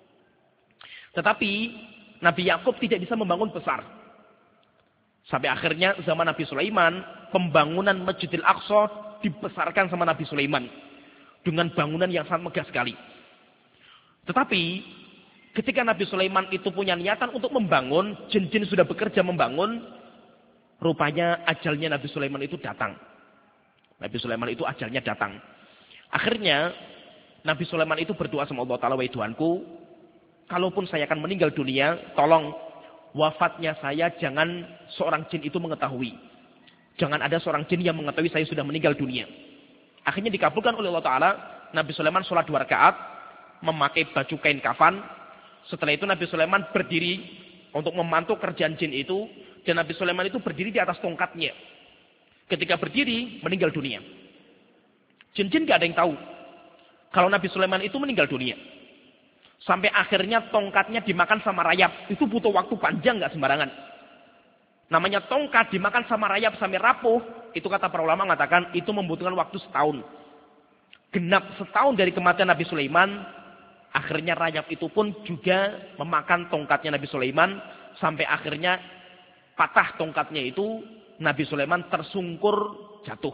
Speaker 1: Tetapi Nabi Yakub tidak bisa membangun besar. Sampai akhirnya zaman Nabi Sulaiman, pembangunan Masjidil Aqsa dibesarkan sama Nabi Sulaiman. Dengan bangunan yang sangat megah sekali. Tetapi ketika Nabi Sulaiman itu punya niatan untuk membangun, jin-jin sudah bekerja membangun, rupanya ajalnya Nabi Sulaiman itu datang. Nabi Sulaiman itu ajalnya datang. Akhirnya Nabi Sulaiman itu berdoa sama Allah Ta'ala, wahai Tuhanku, kalaupun saya akan meninggal dunia, tolong wafatnya saya jangan seorang jin itu mengetahui. Jangan ada seorang jin yang mengetahui saya sudah meninggal dunia. Akhirnya dikabulkan oleh Allah Ta'ala. Nabi Sulaiman sholat dua rakaat, memakai baju kain kafan. Setelah itu Nabi Sulaiman berdiri untuk memantau kerjaan jin itu. Dan Nabi Sulaiman itu berdiri di atas tongkatnya. Ketika berdiri, meninggal dunia. Jin-jin gak ada yang tahu kalau Nabi Sulaiman itu meninggal dunia. Sampai akhirnya tongkatnya dimakan sama rayap. Itu butuh waktu panjang, gak sembarangan. Namanya tongkat dimakan sama rayap sampai rapuh. Itu kata para ulama mengatakan itu membutuhkan waktu setahun. Genap setahun dari kematian Nabi Sulaiman. Akhirnya rayap itu pun juga memakan tongkatnya Nabi Sulaiman. Sampai akhirnya patah tongkatnya itu. Nabi Sulaiman tersungkur jatuh.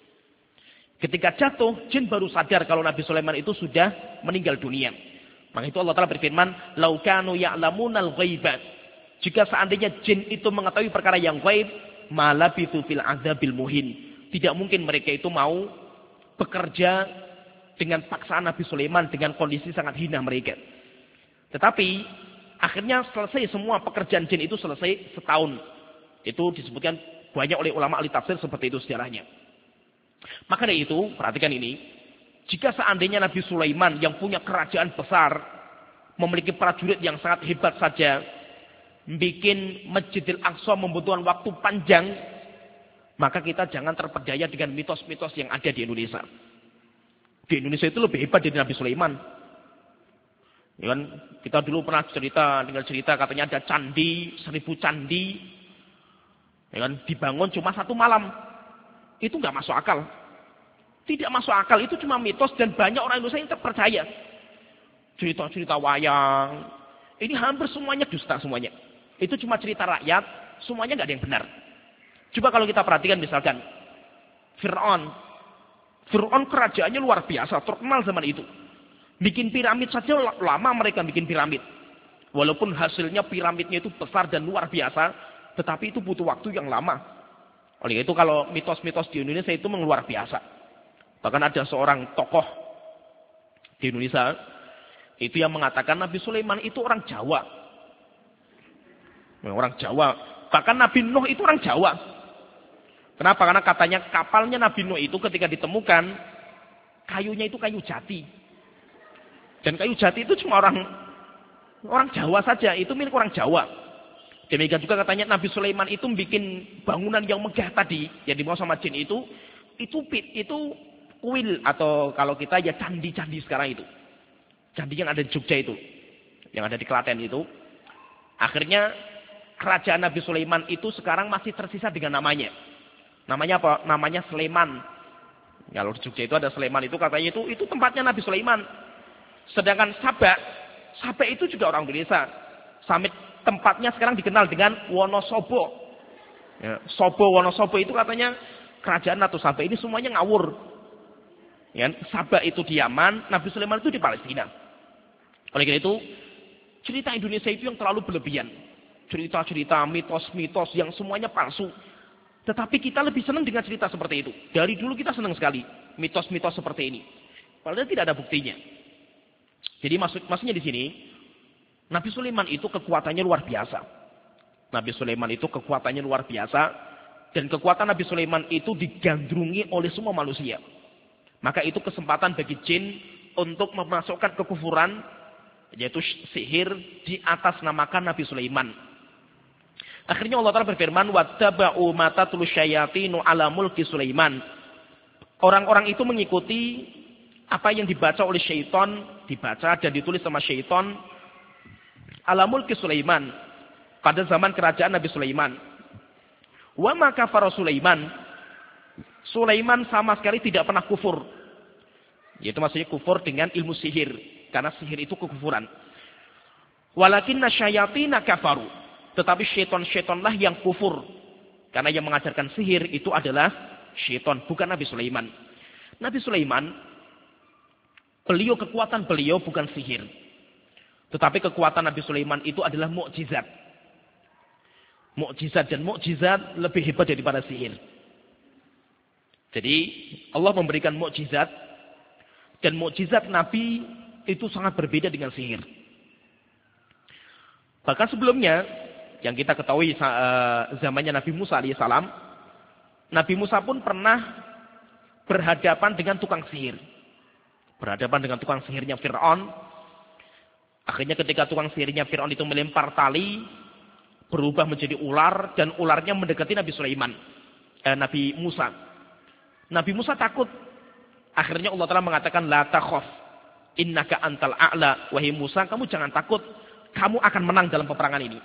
Speaker 1: Ketika jatuh, jin baru sadar kalau Nabi Sulaiman itu sudah meninggal dunia. Maka itu Allah Ta'ala berfirman, "Lau kanu ya'lamunal ghaiba." Jika seandainya jin itu mengetahui perkara yang gaib, malabithu fil adzabil muhin. Tidak mungkin mereka itu mau bekerja dengan paksaan Nabi Sulaiman dengan kondisi sangat hina mereka. Tetapi akhirnya selesai semua pekerjaan jin itu selesai setahun. Itu disebutkan banyak oleh ulama ahli tafsir seperti itu sejarahnya. Maka dari itu, perhatikan ini. Jika seandainya Nabi Sulaiman yang punya kerajaan besar, memiliki prajurit yang sangat hebat saja, bikin Masjidil Aqsa membutuhkan waktu panjang, maka kita jangan terpedaya dengan mitos-mitos yang ada di Indonesia. Di Indonesia itu lebih hebat dari Nabi Sulaiman. Ya kan? Kita dulu pernah cerita, dengar cerita katanya ada candi, seribu candi, ya kan? Dibangun cuma satu malam. Itu nggak masuk akal. Tidak masuk akal, itu cuma mitos dan banyak orang Indonesia yang terpercaya. Cerita-cerita wayang, ini hampir semuanya dusta semuanya. Itu cuma cerita rakyat, semuanya nggak ada yang benar. Coba kalau kita perhatikan misalkan, Fir'aun. Fir'aun kerajaannya luar biasa, terkenal zaman itu. Bikin piramid saja lama mereka bikin piramid. Walaupun hasilnya piramidnya itu besar dan luar biasa, tetapi itu butuh waktu yang lama. Oleh itu kalau mitos-mitos di Indonesia itu memang luar biasa. Bahkan ada seorang tokoh di Indonesia itu yang mengatakan Nabi Sulaiman itu orang Jawa. Orang Jawa. Bahkan Nabi Nuh itu orang Jawa. Kenapa? Karena katanya kapalnya Nabi Nuh itu ketika ditemukan kayunya itu kayu jati. Dan kayu jati itu cuma orang orang Jawa saja. Itu milik orang Jawa. Demikian juga katanya Nabi Sulaiman itu bikin bangunan yang megah tadi yang dibawa sama jin itu itu pit itu kuil atau kalau kita ya candi-candi sekarang itu. Candi yang ada di Jogja itu. Yang ada di Klaten itu. Akhirnya kerajaan Nabi Sulaiman itu sekarang masih tersisa dengan namanya. Namanya apa? Namanya Sleman. Kalau di Jogja itu ada Sleman itu katanya itu itu tempatnya Nabi Sulaiman. Sedangkan Sabak, Sabak itu juga orang Indonesia. Sampai tempatnya sekarang dikenal dengan Wonosobo. Ya, Sobo Wonosobo itu katanya kerajaan atau Sabak ini semuanya ngawur. Ya, Sabak itu di Yaman, Nabi Sulaiman itu di Palestina. Oleh karena itu, cerita Indonesia itu yang terlalu berlebihan. Cerita-cerita, mitos-mitos yang semuanya palsu. Tetapi kita lebih senang dengan cerita seperti itu. Dari dulu kita senang sekali mitos-mitos seperti ini. Padahal tidak ada buktinya. Jadi maksud, maksudnya di sini, Nabi Sulaiman itu kekuatannya luar biasa. Nabi Sulaiman itu kekuatannya luar biasa. Dan kekuatan Nabi Sulaiman itu digandrungi oleh semua manusia. Maka itu kesempatan bagi jin untuk memasukkan kekufuran, yaitu sihir, di atas namakan Nabi Sulaiman. Akhirnya Allah Ta'ala berfirman, وَاتَّبَعُوا مَا تَتْلُو الشَّيَاطِينُ عَلَى مُلْكِ Sulaiman. Orang-orang itu mengikuti apa yang dibaca oleh syaitan, dibaca dan ditulis sama syaitan, ala mulki Sulaiman, pada zaman kerajaan Nabi Sulaiman. Wa ma kafara Sulaiman. Sulaiman sama sekali tidak pernah kufur. Yaitu maksudnya kufur dengan ilmu sihir. Karena sihir itu kekufuran. Walakinna syayatina kafaru. Tetapi syaitan-syaitanlah yang kufur. Karena yang mengajarkan sihir itu adalah syaitan. Bukan Nabi Sulaiman. Nabi Sulaiman, beliau kekuatan beliau bukan sihir. Tetapi kekuatan Nabi Sulaiman itu adalah mukjizat. Mukjizat dan mukjizat lebih hebat daripada sihir. Jadi Allah memberikan mukjizat dan mukjizat Nabi itu sangat berbeda dengan sihir. Bahkan sebelumnya, yang kita ketahui zamannya Nabi Musa alaihissalam, Nabi Musa pun pernah berhadapan dengan tukang sihir. Berhadapan dengan tukang sihirnya Fir'aun. Akhirnya ketika tukang sihirnya Fir'aun itu melempar tali, berubah menjadi ular, dan ularnya mendekati Nabi Sulaiman. Eh, Nabi Musa. Nabi Musa takut. Akhirnya Allah Ta'ala mengatakan, La takhaf, innaka antal a'la. Wahai Musa, kamu jangan takut. Kamu akan menang dalam peperangan ini.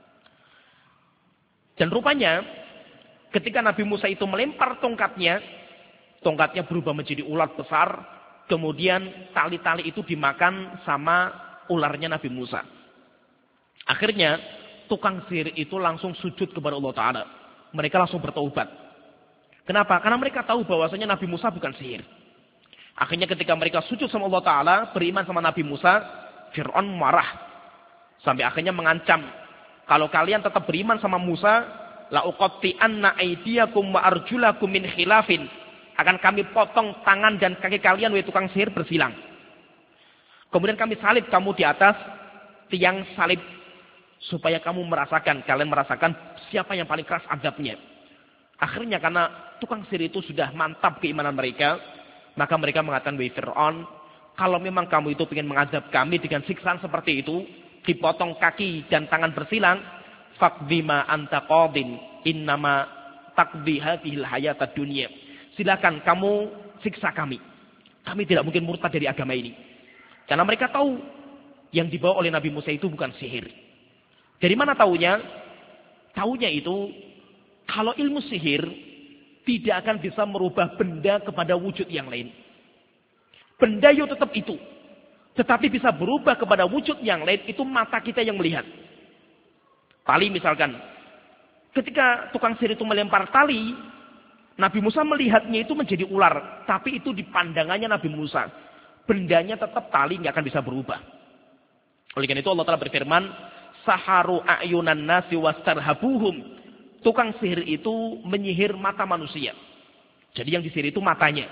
Speaker 1: Dan rupanya, ketika Nabi Musa itu melempar tongkatnya, tongkatnya berubah menjadi ular besar, kemudian tali-tali itu dimakan sama ularnya Nabi Musa. Akhirnya, tukang sihir itu langsung sujud kepada Allah Ta'ala. Mereka langsung bertaubat. Kenapa? Karena mereka tahu bahwasanya Nabi Musa bukan sihir. Akhirnya ketika mereka sujud sama Allah Ta'ala, beriman sama Nabi Musa, Fir'aun marah. Sampai akhirnya mengancam, kalau kalian tetap beriman sama Musa, la uqatti'anna aydiyakum wa arjulakum min khilafin. Akan kami potong tangan dan kaki kalian, wahai tukang sihir, bersilang. Kemudian kami salib kamu di atas tiang salib. Supaya kamu merasakan, kalian merasakan siapa yang paling keras azabnya. Akhirnya karena tukang sihir itu sudah mantap keimanan mereka, maka mereka mengatakan, wahai Fir'aun, kalau memang kamu itu ingin mengazab kami dengan siksaan seperti itu, dipotong kaki dan tangan bersilang, faqdima anta qadin innama taqdi hadhil hayatad dunya. Silakan kamu siksa kami. Kami tidak mungkin murtad dari agama ini. Karena mereka tahu yang dibawa oleh Nabi Musa itu bukan sihir. Dari mana taunya? Taunya itu kalau ilmu sihir tidak akan bisa merubah benda kepada wujud yang lain. Benda itu tetap itu. Tetapi bisa berubah kepada wujud yang lain, itu mata kita yang melihat. Tali misalkan. Ketika tukang sihir itu melempar tali, Nabi Musa melihatnya itu menjadi ular. Tapi itu di pandangannya Nabi Musa. Bendanya tetap tali, nggak akan bisa berubah. Oleh karena itu Allah Ta'ala berfirman, Saharu a'yunan nasi wastarhabuhum. Tukang sihir itu menyihir mata manusia. Jadi yang disihir itu matanya.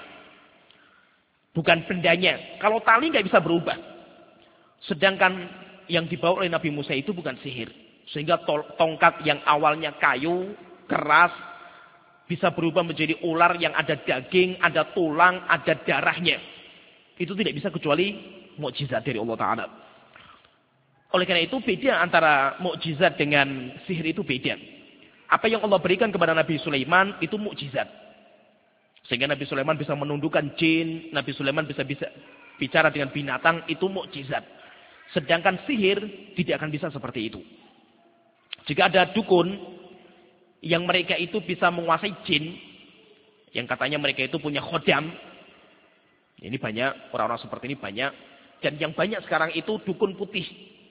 Speaker 1: Bukan bendanya. Kalau tali nggak bisa berubah. Sedangkan yang dibawa oleh Nabi Musa itu bukan sihir. Sehingga tongkat yang awalnya kayu, keras, bisa berubah menjadi ular yang ada daging, ada tulang, ada darahnya. Itu tidak bisa kecuali mukjizat dari Allah Ta'ala. Oleh karena itu beda antara mukjizat dengan sihir itu beda. Apa yang Allah berikan kepada Nabi Sulaiman itu mukjizat. Sehingga Nabi Sulaiman bisa menundukkan jin, Nabi Sulaiman bisa bisa bicara dengan binatang, itu mukjizat. Sedangkan sihir tidak akan bisa seperti itu. Jika ada dukun yang mereka itu bisa menguasai jin, yang katanya mereka itu punya khodam, ini banyak, orang-orang seperti ini banyak, dan yang banyak sekarang itu dukun putih.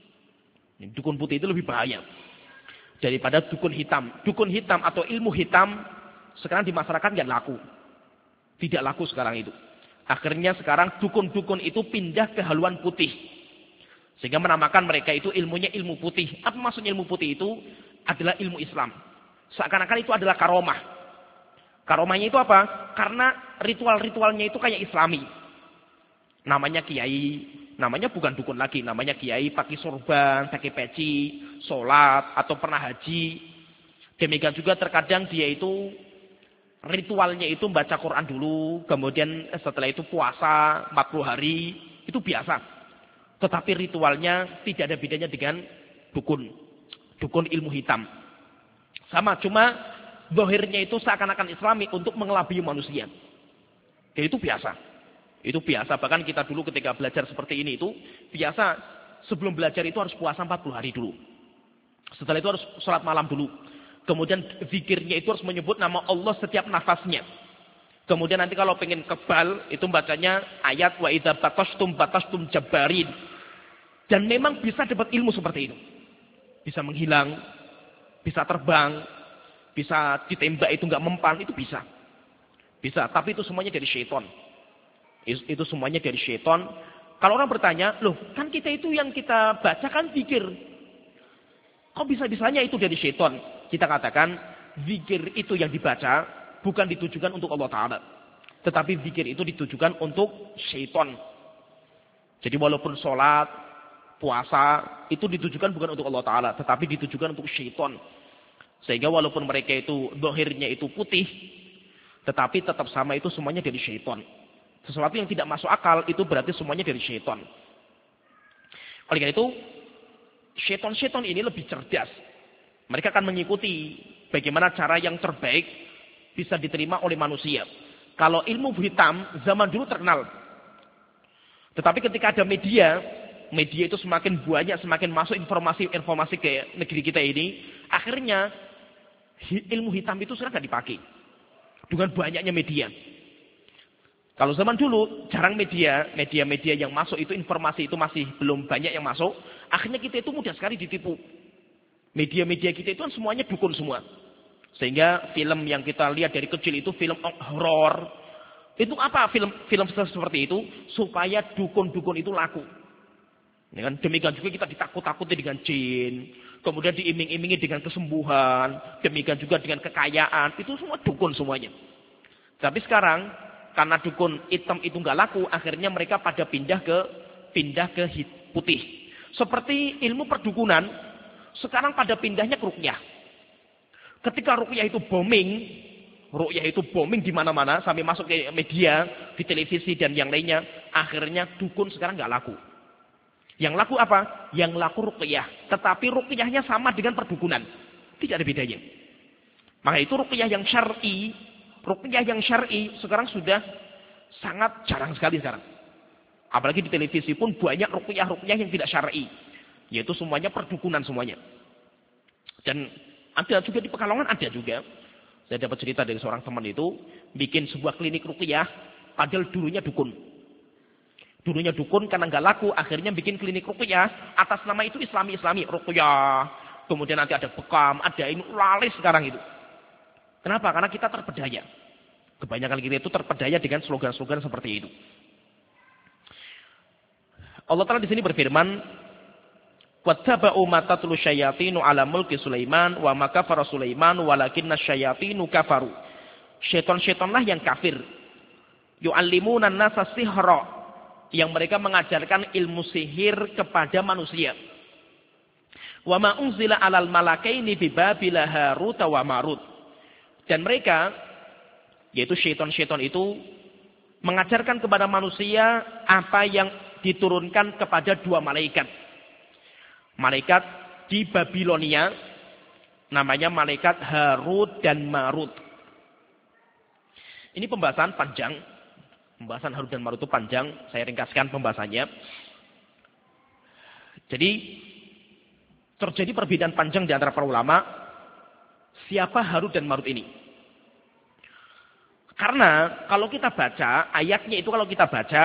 Speaker 1: Dukun putih itu lebih bahaya daripada dukun hitam. Dukun hitam atau ilmu hitam sekarang di masyarakat nggak laku. Tidak laku sekarang itu. Akhirnya sekarang dukun-dukun itu pindah ke haluan putih. Sehingga menamakan mereka itu ilmunya ilmu putih. Apa maksudnya ilmu putih itu? Adalah ilmu Islam. Seakan-akan itu adalah karomah. Karomahnya itu apa? Karena ritual-ritualnya itu kayak Islami. Namanya kiai. Namanya bukan dukun lagi. Namanya kiai pakai sorban, pakai peci, sholat, atau pernah haji. Demikian juga terkadang dia itu ritualnya itu baca Quran dulu, kemudian setelah itu puasa empat puluh hari, itu biasa. Tetapi ritualnya tidak ada bedanya dengan dukun. Dukun ilmu hitam. Sama, cuma zahirnya itu seakan-akan Islami untuk mengelabui manusia. Dan itu biasa. Itu biasa, bahkan kita dulu ketika belajar seperti ini itu, biasa sebelum belajar itu harus puasa empat puluh hari dulu. Setelah itu harus sholat malam dulu. Kemudian zikirnya itu harus menyebut nama Allah setiap nafasnya. Kemudian nanti kalau pengen kebal, itu bacanya ayat wa idza batastum batastum jabbarin. Dan memang bisa dapat ilmu seperti itu. Bisa menghilang, bisa terbang, bisa ditembak itu nggak mempan, itu bisa. Bisa, tapi itu semuanya dari syaitan. Itu semuanya dari syaitan. Kalau orang bertanya, loh kan kita itu yang kita baca kan zikir. Kok bisa-bisanya itu dari syaitan? Kita katakan, zikir itu yang dibaca bukan ditujukan untuk Allah Ta'ala. Tetapi zikir itu ditujukan untuk syaitan. Jadi walaupun sholat, puasa, itu ditujukan bukan untuk Allah Ta'ala, tetapi ditujukan untuk syaitan. Sehingga walaupun mereka itu dohirnya itu putih, tetapi tetap sama itu semuanya dari syaitan. Sesuatu yang tidak masuk akal itu berarti semuanya dari syaitan. Oleh karena itu, syaitan-syaitan ini lebih cerdas. Mereka akan mengikuti bagaimana cara yang terbaik bisa diterima oleh manusia. Kalau ilmu hitam zaman dulu terkenal. Tetapi ketika ada media, media itu semakin banyak, semakin masuk informasi-informasi ke negeri kita ini, akhirnya ilmu hitam itu sekarang tidak dipakai. Dengan banyaknya media. Kalau zaman dulu jarang media, media-media yang masuk itu informasi itu masih belum banyak yang masuk, akhirnya kita itu mudah sekali ditipu. Media-media kita itu kan semuanya dukun semua. Sehingga film yang kita lihat dari kecil itu film horor. Itu apa film film seperti itu? Supaya dukun-dukun itu laku. Ya kan? Demikian juga kita ditakut-takuti dengan jin. Kemudian diiming-imingi dengan kesembuhan. Demikian juga dengan kekayaan. Itu semua dukun semuanya. Tapi sekarang, karena dukun hitam itu nggak laku, akhirnya mereka pada pindah ke pindah ke putih. Seperti ilmu perdukunan, sekarang pada pindahnya ke ruqyah. Ketika ruqyah itu booming, ruqyah itu booming di mana-mana, sampai masuk ke media, di televisi dan yang lainnya, akhirnya dukun sekarang nggak laku. Yang laku apa? Yang laku ruqyah. Tetapi ruqyahnya sama dengan perdukunan. Tidak ada bedanya. Maka itu ruqyah yang syar'i, ruqyah yang syar'i sekarang sudah sangat jarang sekali sekarang. Apalagi di televisi pun banyak ruqyah-ruqyah yang tidak syar'i. Yaitu semuanya perdukunan semuanya. Dan ada juga di Pekalongan, ada juga. Saya dapat cerita dari seorang teman itu, bikin sebuah klinik ruqyah, padahal dulunya dukun. Dulunya dukun karena nggak laku, akhirnya bikin klinik ruqyah atas nama itu Islami-Islami, ruqyah. Kemudian nanti ada bekam, ada ini laris sekarang itu. Kenapa? Karena kita terpedaya. Kebanyakan kita itu terpedaya dengan slogan-slogan seperti itu. Allah Ta'ala di sini berfirman, "Wattaba'u ma tatlu syayatinu 'ala mulki Sulaiman wa ma kafara Sulaiman walakinna syayatinu kafaru." Syaitan-syaitanlah yang kafir. Yu'allimuna an-nasa sihra, yang mereka mengajarkan ilmu sihir kepada manusia. Wa ma unzila 'alal malakaini bi Babila Harut wa Marut. Dan mereka, yaitu syaitan-syaitan itu, mengajarkan kepada manusia apa yang diturunkan kepada dua malaikat. Malaikat di Babilonia, namanya malaikat Harut dan Marut. Ini pembahasan panjang. Pembahasan Harut dan Marut itu panjang. Saya ringkaskan pembahasannya. Jadi, terjadi perbedaan panjang di antara para ulama. Siapa Harut dan Marut ini? Karena kalau kita baca, ayatnya itu kalau kita baca,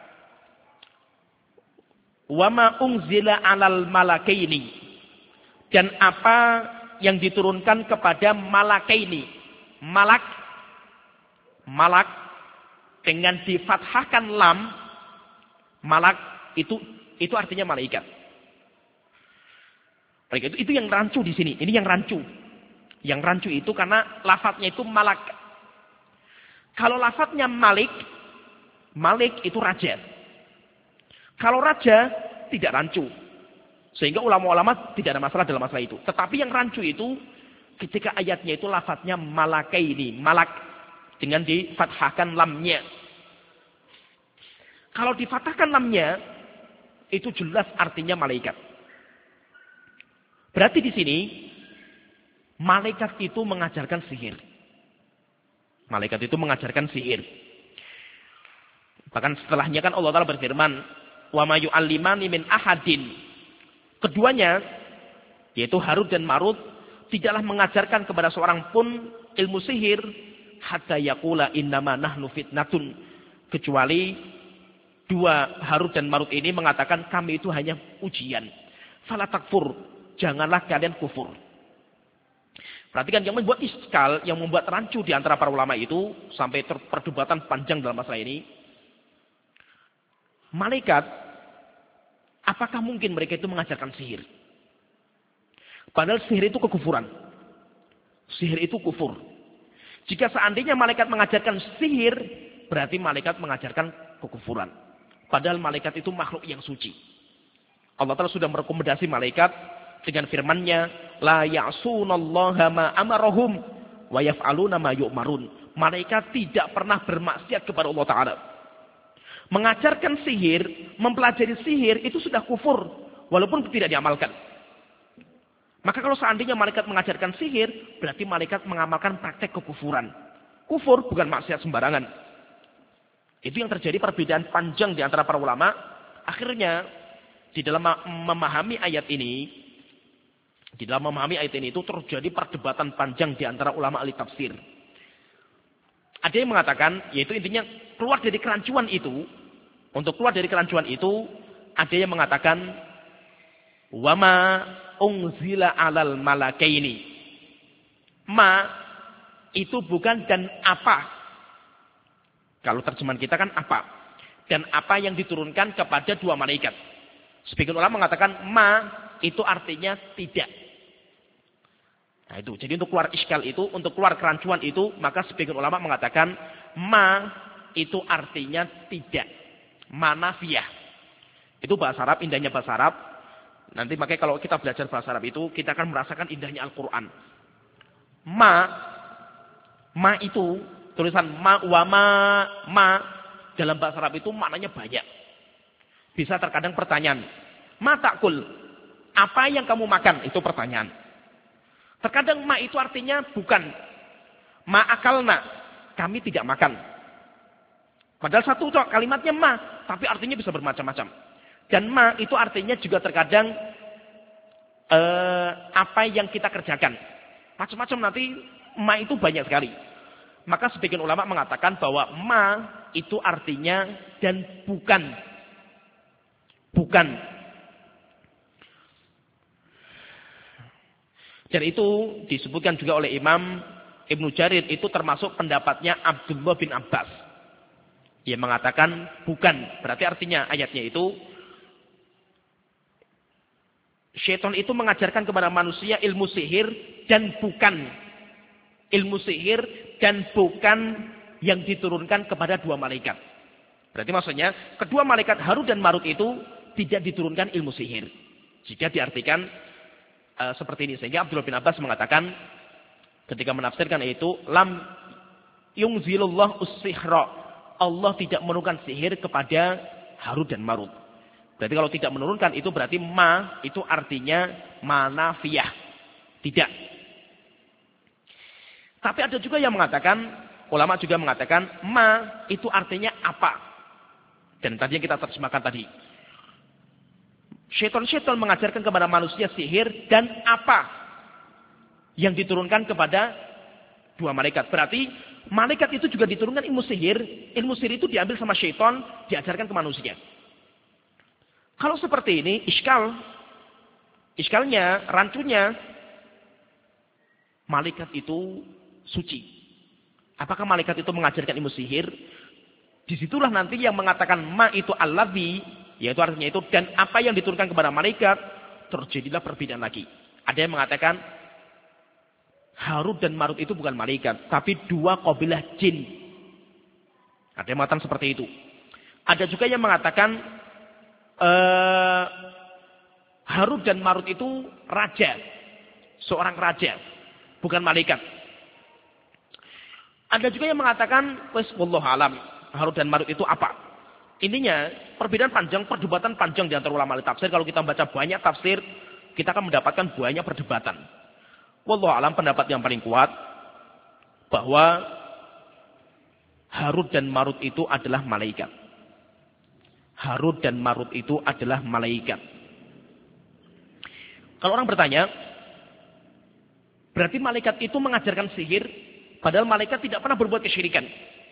Speaker 1: wa ma unzila 'alal malakaini, dan apa yang diturunkan kepada malakaini. Malak, malak dengan difathahkan lam, malak itu itu artinya malaikat. Itu itu yang rancu di sini. Ini yang rancu. Yang rancu itu karena lafadznya itu malak. Kalau lafadznya malik, malik itu raja. Kalau raja, tidak rancu. Sehingga ulama-ulama tidak ada masalah dalam masalah itu. Tetapi yang rancu itu, ketika ayatnya itu lafadznya malakaini, malak. Dengan difathahkan lamnya. Kalau difathahkan lamnya, itu jelas artinya malaikat. Berarti di sini, malaikat itu mengajarkan sihir. Malaikat itu mengajarkan sihir. Bahkan setelahnya kan Allah Ta'ala berfirman, wa ma yu'allimani min ahadin. Keduanya, yaitu Harut dan Marut, tidaklah mengajarkan kepada seorang pun ilmu sihir, hatta yaqula innama nahnu fitnatun. Kecuali dua Harut dan Marut ini mengatakan kami itu hanya ujian. Fala takfur, janganlah kalian kufur. Perhatikan, yang membuat iskal, yang membuat rancu di antara para ulama itu, sampai perdebatan panjang dalam masalah ini. Malaikat, apakah mungkin mereka itu mengajarkan sihir? Padahal sihir itu kekufuran. Sihir itu kufur. Jika seandainya malaikat mengajarkan sihir, berarti malaikat mengajarkan kekufuran. Padahal malaikat itu makhluk yang suci. Allah Ta'ala sudah merekomendasi malaikat dengan firman-Nya, la ya'sunallaha ma amarahum wa yaf'aluna ma yu'marun. Malaikat tidak pernah bermaksiat kepada Allah Ta'ala. Mengajarkan sihir, mempelajari sihir itu sudah kufur walaupun tidak diamalkan. Maka kalau seandainya malaikat mengajarkan sihir, berarti malaikat mengamalkan praktek kekufuran. Kufur bukan maksiat sembarangan. Itu yang terjadi perbedaan panjang di antara para ulama. Akhirnya di dalam memahami ayat ini, di dalam memahami ayat ini itu terjadi perdebatan panjang di antara ulama ahli tafsir. Ada yang mengatakan, yaitu intinya keluar dari kerancuan itu, untuk keluar dari kerancuan itu, ada yang mengatakan, wama unzila alal malakaini. Ma itu bukan dan apa. Kalau terjemahan kita kan apa. Dan apa yang diturunkan kepada dua malaikat. Sebagian ulama mengatakan ma itu artinya tidak. Nah itu. Jadi untuk keluar iskal itu, untuk keluar kerancuan itu, maka sebagian ulama mengatakan ma itu artinya tidak. Manafiyah. Itu bahasa Arab, indahnya bahasa Arab. Nanti makanya kalau kita belajar bahasa Arab itu, kita akan merasakan indahnya Al-Quran. Ma, ma itu, tulisan ma, wa ma, ma, dalam bahasa Arab itu maknanya banyak. Bisa terkadang pertanyaan, ma ta'kul, apa yang kamu makan? Itu pertanyaan. Terkadang ma itu artinya bukan, ma akalna, kami tidak makan. Padahal satu kalimatnya ma, tapi artinya bisa bermacam-macam. Dan ma itu artinya juga terkadang eh, apa yang kita kerjakan. Macam-macam nanti ma itu banyak sekali. Maka sebagian ulama mengatakan bahwa ma itu artinya dan bukan. Bukan. Dan itu disebutkan juga oleh Imam Ibnu Jarir, itu termasuk pendapatnya Abdullah bin Abbas. Dia mengatakan bukan. Berarti artinya ayatnya itu, syaitan itu mengajarkan kepada manusia ilmu sihir dan bukan. Ilmu sihir dan bukan yang diturunkan kepada dua malaikat. Berarti maksudnya, kedua malaikat Harut dan Marut itu tidak diturunkan ilmu sihir. Jika diartikan uh, seperti ini. Sehingga Abdullah bin Abbas mengatakan, ketika menafsirkan itu, lam yungzilullah us-sihra. Allah tidak menurunkan sihir kepada Harut dan Marut. Berarti kalau tidak menurunkan itu berarti ma itu artinya manafiyah. Tidak. Tapi ada juga yang mengatakan, ulama juga mengatakan ma itu artinya apa. Dan tadi yang kita terjemahkan tadi. Syaitan-syaitan mengajarkan kepada manusia sihir dan apa yang diturunkan kepada dua malaikat. Berarti malaikat itu juga diturunkan ilmu sihir. Ilmu sihir itu diambil sama syaitan, diajarkan ke manusia. Kalau seperti ini, iskal. Iskalnya, rancunya, malaikat itu suci. Apakah malaikat itu mengajarkan ilmu sihir? Disitulah nanti yang mengatakan ma itu alladhi, yaitu artinya itu, dan apa yang diturunkan kepada malaikat, terjadilah perbedaan lagi. Ada yang mengatakan, Harut dan Marut itu bukan malaikat, tapi dua kabilah jin. Ada yang mengatakan seperti itu. Ada juga yang mengatakan uh, Harut dan Marut itu raja, seorang raja, bukan malaikat. Ada juga yang mengatakan, wes wallahu alam, Harut dan Marut itu apa? Intinya perbedaan panjang, perdebatan panjang di antara ulama tafsir. Kalau kita membaca banyak tafsir, kita akan mendapatkan banyak perdebatan. Wallahu alam, pendapat yang paling kuat bahwa Harut dan Marut itu adalah malaikat. Harut dan Marut itu adalah malaikat. Kalau orang bertanya, berarti malaikat itu mengajarkan sihir, padahal malaikat tidak pernah berbuat kesyirikan.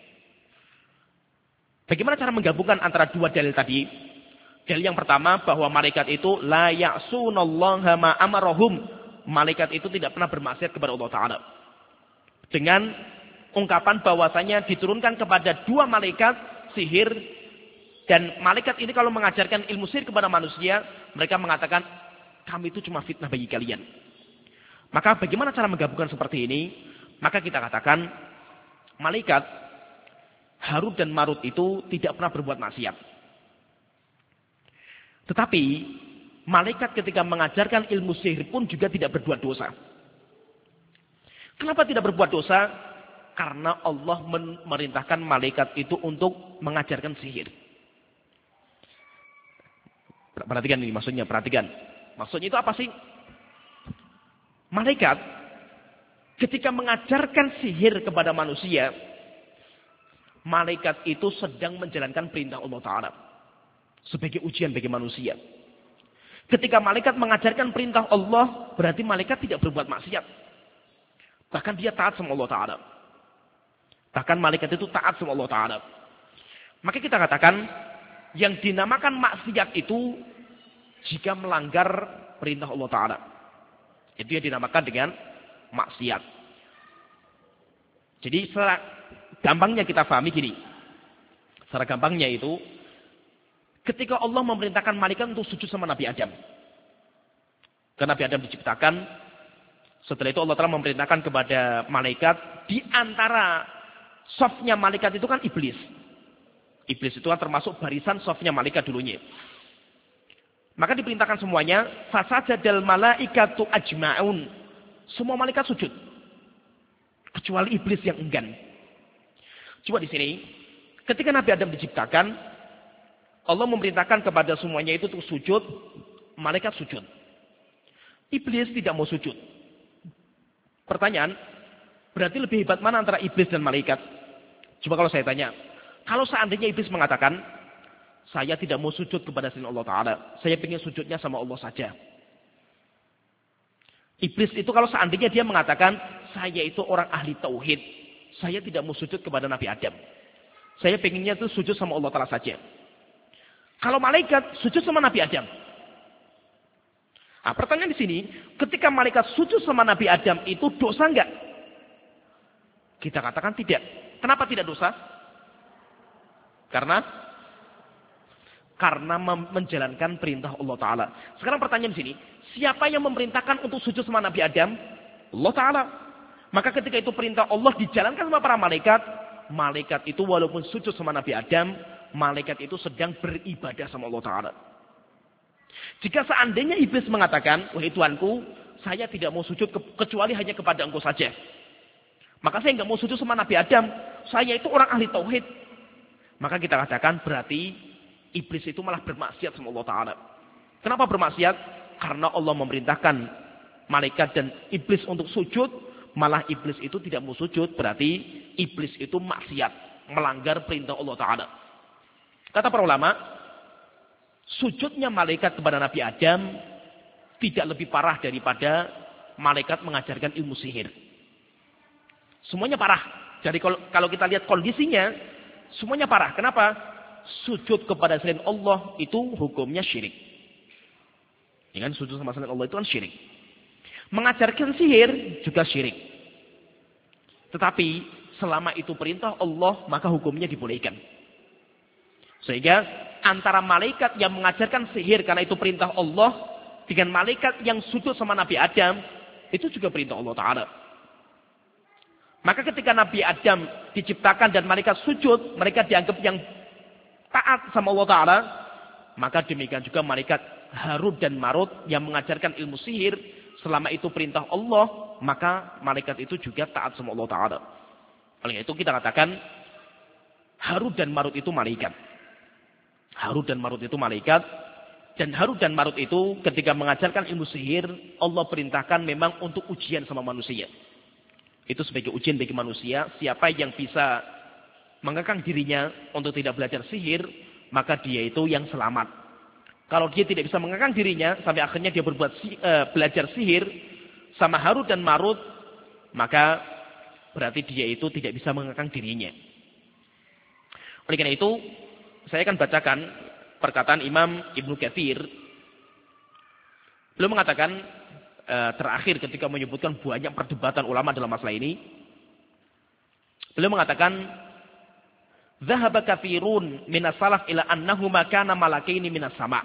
Speaker 1: Bagaimana cara menggabungkan antara dua dalil tadi? Dalil yang pertama bahwa malaikat itu la ya'sunallaha ma amarahum. Malaikat itu tidak pernah bermaksiat kepada Allah Ta'ala. Dengan ungkapan bahwasanya diturunkan kepada dua malaikat sihir. Dan malaikat ini kalau mengajarkan ilmu sihir kepada manusia, mereka mengatakan, kami itu cuma fitnah bagi kalian. Maka bagaimana cara menggabungkan seperti ini? Maka kita katakan, malaikat Harut dan Marut itu tidak pernah berbuat maksiat. Tetapi, malaikat ketika mengajarkan ilmu sihir pun juga tidak berbuat dosa. Kenapa tidak berbuat dosa? Karena Allah memerintahkan malaikat itu untuk mengajarkan sihir. Perhatikan ini maksudnya, perhatikan. Maksudnya itu apa sih? Malaikat ketika mengajarkan sihir kepada manusia, malaikat itu sedang menjalankan perintah Allah Ta'ala. Sebagai ujian bagi manusia. Ketika malaikat mengajarkan perintah Allah, berarti malaikat tidak berbuat maksiat. Bahkan dia taat sama Allah Ta'ala. Bahkan malaikat itu taat sama Allah Ta'ala. Maka kita katakan, yang dinamakan maksiat itu jika melanggar perintah Allah Ta'ala. Itu yang dinamakan dengan maksiat. Jadi secara gampangnya kita pahami gini. Secara gampangnya itu, ketika Allah memerintahkan malaikat untuk sujud sama Nabi Adam. Karena Nabi Adam diciptakan, setelah itu Allah Ta'ala memerintahkan kepada malaikat, di antara safnya malaikat itu kan iblis. Iblis itu kan termasuk barisan safnya malaikat dulunya. Maka diperintahkan semuanya, fasajadal malaikatu ajma'un. Semua malaikat sujud. Kecuali iblis yang enggan. Coba di sini, ketika Nabi Adam diciptakan, Allah memerintahkan kepada semuanya itu untuk sujud, malaikat sujud. Iblis tidak mau sujud. Pertanyaan, berarti lebih hebat mana antara iblis dan malaikat? Coba kalau saya tanya, kalau seandainya iblis mengatakan, saya tidak mau sujud kepada selain Allah Ta'ala. Saya ingin sujudnya sama Allah saja. Iblis itu kalau seandainya dia mengatakan, saya itu orang ahli tauhid. Saya tidak mau sujud kepada Nabi Adam. Saya pengennya itu sujud sama Allah Ta'ala saja. Kalau malaikat sujud sama Nabi Adam. Nah, pertanyaan di sini, ketika malaikat sujud sama Nabi Adam itu dosa enggak? Kita katakan tidak. Kenapa tidak dosa? Karena karena menjalankan perintah Allah Ta'ala. Sekarang pertanyaan di sini, siapa yang memerintahkan untuk sujud sama Nabi Adam? Allah Ta'ala. Maka ketika itu perintah Allah dijalankan sama para malaikat, malaikat itu walaupun sujud sama Nabi Adam, malaikat itu sedang beribadah sama Allah Ta'ala. Jika seandainya iblis mengatakan, wahai Tuhanku, saya tidak mau sujud ke kecuali hanya kepada Engkau saja. Maka saya nggak mau sujud sama Nabi Adam. Saya itu orang ahli tauhid. Maka kita katakan berarti iblis itu malah bermaksiat sama Allah Ta'ala. Kenapa bermaksiat? Karena Allah memerintahkan malaikat dan iblis untuk sujud, malah iblis itu tidak mau sujud, berarti iblis itu maksiat, melanggar perintah Allah Ta'ala. Kata para ulama, sujudnya malaikat kepada Nabi Adam tidak lebih parah daripada malaikat mengajarkan ilmu sihir. Semuanya parah. Jadi kalau, kalau kita lihat kondisinya, semuanya parah. Kenapa? Sujud kepada selain Allah itu hukumnya syirik. Ya kan, sujud sama selain Allah itu kan syirik. Mengajarkan sihir juga syirik. Tetapi selama itu perintah Allah, maka hukumnya dibolehkan. Sehingga antara malaikat yang mengajarkan sihir karena itu perintah Allah, dengan malaikat yang sujud sama Nabi Adam, itu juga perintah Allah Ta'ala. Maka ketika Nabi Adam diciptakan dan malaikat sujud, mereka dianggap yang taat sama Allah Ta'ala, maka demikian juga malaikat Harut dan Marut yang mengajarkan ilmu sihir, selama itu perintah Allah, maka malaikat itu juga taat sama Allah Ta'ala. Oleh itu kita katakan, Harut dan Marut itu malaikat. Harut dan Marut itu malaikat, dan Harut dan Marut itu ketika mengajarkan ilmu sihir, Allah perintahkan memang untuk ujian sama manusia. Itu sebagai ujian bagi manusia, siapa yang bisa mengekang dirinya untuk tidak belajar sihir, maka dia itu yang selamat. Kalau dia tidak bisa mengekang dirinya, sampai akhirnya dia berbuat si, uh, belajar sihir sama Harut dan Marut, maka berarti dia itu tidak bisa mengekang dirinya. Oleh karena itu, saya akan bacakan perkataan Imam Ibnu Katsir. Beliau mengatakan, uh, terakhir ketika menyebutkan banyak perdebatan ulama dalam masalah ini, beliau mengatakan, Zahaba katsirun minas salaf ila annahuma kana malakaini minas sama'.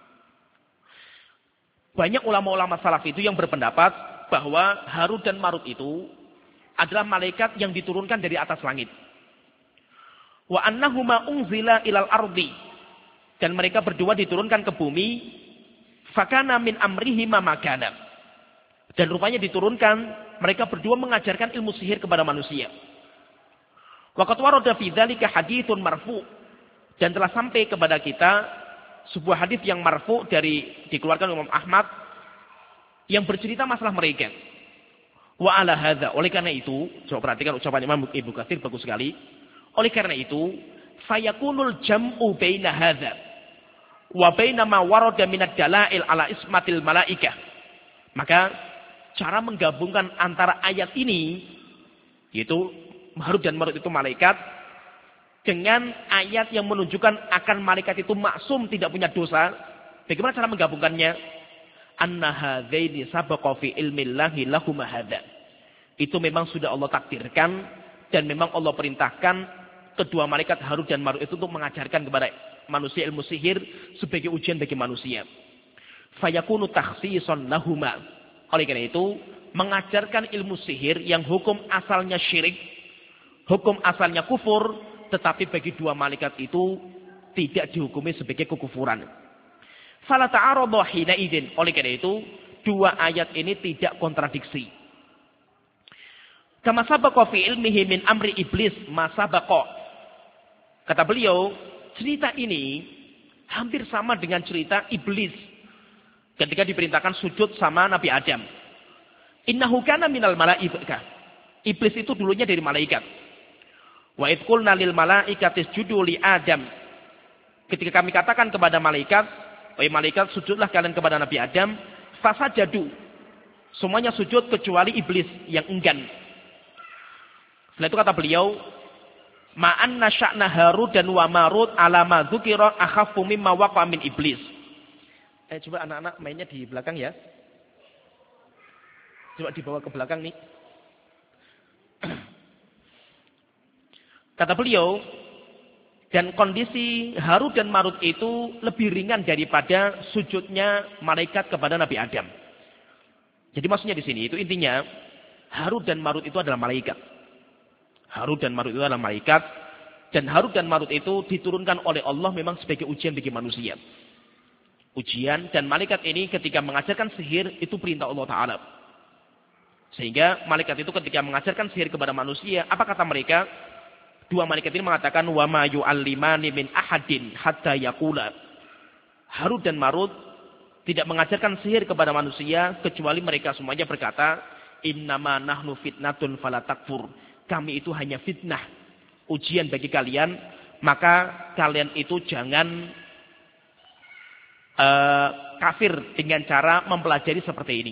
Speaker 1: Banyak ulama-ulama salaf itu yang berpendapat bahwa Harut dan Marut itu adalah malaikat yang diturunkan dari atas langit. Wa annahuma unzila ilal ardi. Dan mereka berdua diturunkan ke bumi. Fakana min amrihi ma makana. Dan rupanya diturunkan, mereka berdua mengajarkan ilmu sihir kepada manusia. Waqad warada fi dzalika haditsun marfu. Dan telah sampai kepada kita sebuah hadis yang marfu dari dikeluarkan Imam Ahmad yang bercerita masalah mereka. Wa ala hadza, oleh karena itu, coba perhatikan ucapan Imam Ibnu Katsir bagus sekali. Oleh karena itu, fayakunul jam'u baina hadza wa baina ma warada minad dalail ala ismatil malaikah. Maka cara menggabungkan antara ayat ini, yaitu Harut dan Marut itu malaikat, dengan ayat yang menunjukkan akan malaikat itu maksum, tidak punya dosa. Bagaimana cara menggabungkannya? Anna hadzaini sabaqa fi ilmillahi lahum hadza. Itu memang sudah Allah takdirkan dan memang Allah perintahkan kedua malaikat Harut dan Marut itu untuk mengajarkan kepada manusia ilmu sihir sebagai ujian bagi manusia. Fayakunu takhsisan lahuma. Oleh karena itu, mengajarkan ilmu sihir yang hukum asalnya syirik, hukum asalnya kufur, tetapi bagi dua malaikat itu tidak dihukumi sebagai kekufuran. Fala ta'arada hina idzin. Oleh karena itu, dua ayat ini tidak kontradiksi. Kama sabaqa fi ilmihi min amri iblis ma sabaqa. Kata beliau, cerita ini hampir sama dengan cerita iblis ketika diperintahkan sujud sama Nabi Adam. Innahu kana minal malaikah. Iblis itu dulunya dari malaikat. Wa idh qulna lil malaikati isjudu li Adam. Ketika kami katakan kepada malaikat, wahai malaikat, sujudlah kalian kepada Nabi Adam, fasajadu. Semuanya sujud kecuali iblis yang enggan. Setelah itu kata beliau, ma'an nasya'na Harut dan wa Marut ala ma dzukira akhaffu mimma waqa min iblis. Eh coba anak-anak mainnya di belakang ya. Coba dibawa ke belakang nih. Kata beliau, dan kondisi Harut dan Marut itu lebih ringan daripada sujudnya malaikat kepada Nabi Adam. Jadi maksudnya di sini itu intinya Harut dan Marut itu adalah malaikat. Harut dan Marut itu adalah malaikat, dan Harut dan Marut itu diturunkan oleh Allah memang sebagai ujian bagi manusia. Ujian, dan malaikat ini ketika mengajarkan sihir itu perintah Allah Ta'ala. Sehingga malaikat itu ketika mengajarkan sihir kepada manusia, apa kata mereka? Dua malaikat ini mengatakan, wa ma yu'allimani min ahadin hatta yaqula. Harut dan Marut tidak mengajarkan sihir kepada manusia kecuali mereka semuanya berkata, innama nahnu fitnatun fala takfur. Kami itu hanya fitnah, ujian bagi kalian, maka kalian itu jangan uh, kafir dengan cara mempelajari seperti ini.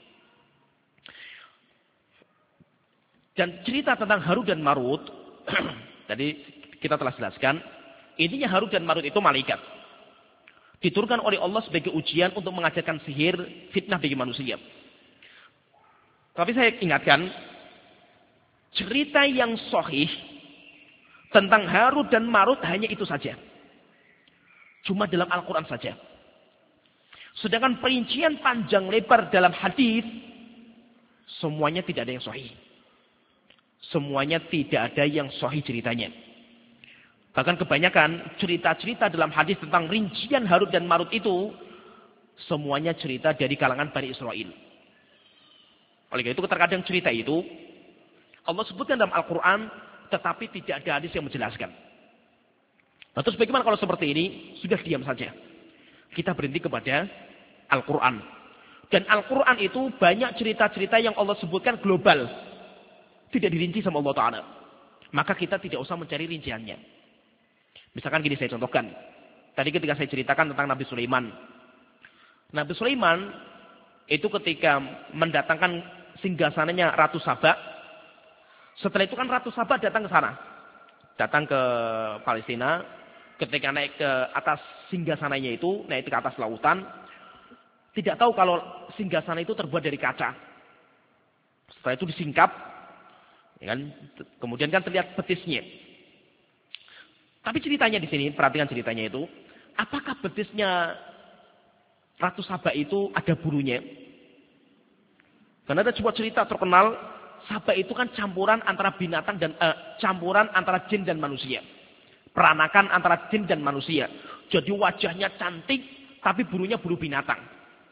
Speaker 1: Dan cerita tentang Harut dan Marut tadi kita telah jelaskan, intinya Harut dan Marut itu malaikat. Diturunkan oleh Allah sebagai ujian untuk mengajarkan sihir, fitnah bagi manusia. Tapi saya ingatkan, cerita yang sahih tentang Harut dan Marut hanya itu saja. Cuma dalam Al-Quran saja. Sedangkan perincian panjang lebar dalam hadis, semuanya tidak ada yang sahih. Semuanya tidak ada yang sahih ceritanya. Bahkan kebanyakan cerita-cerita dalam hadis tentang rincian Harut dan Marut itu, semuanya cerita dari kalangan Bani Israel. Oleh karena itu terkadang cerita itu, Allah sebutkan dalam Al-Quran, tetapi tidak ada hadis yang menjelaskan. Nah, terus bagaimana kalau seperti ini? Sudah diam saja. Kita berhenti kepada Al-Quran. Dan Al-Quran itu banyak cerita-cerita yang Allah sebutkan global. Tidak dirinci sama Allah Ta'ala. Maka kita tidak usah mencari rinciannya. Misalkan gini saya contohkan. Tadi ketika saya ceritakan tentang Nabi Sulaiman. Nabi Sulaiman itu ketika mendatangkan singgasananya Ratu Saba. Setelah itu kan Ratu Saba datang ke sana. Datang ke Palestina. Ketika naik ke atas singgasananya itu, naik ke atas lautan. Tidak tahu kalau singgasana itu terbuat dari kaca. Setelah itu disingkap. Ya kan? Kemudian kan terlihat betisnya. Tapi ceritanya di sini, perhatikan ceritanya itu. Apakah betisnya Ratu Saba itu ada burunya? Karena ada sebuah cerita terkenal, Saba itu kan campuran antara binatang dan eh, campuran antara jin dan manusia. Peranakan antara jin dan manusia. Jadi wajahnya cantik, tapi burunya buru binatang.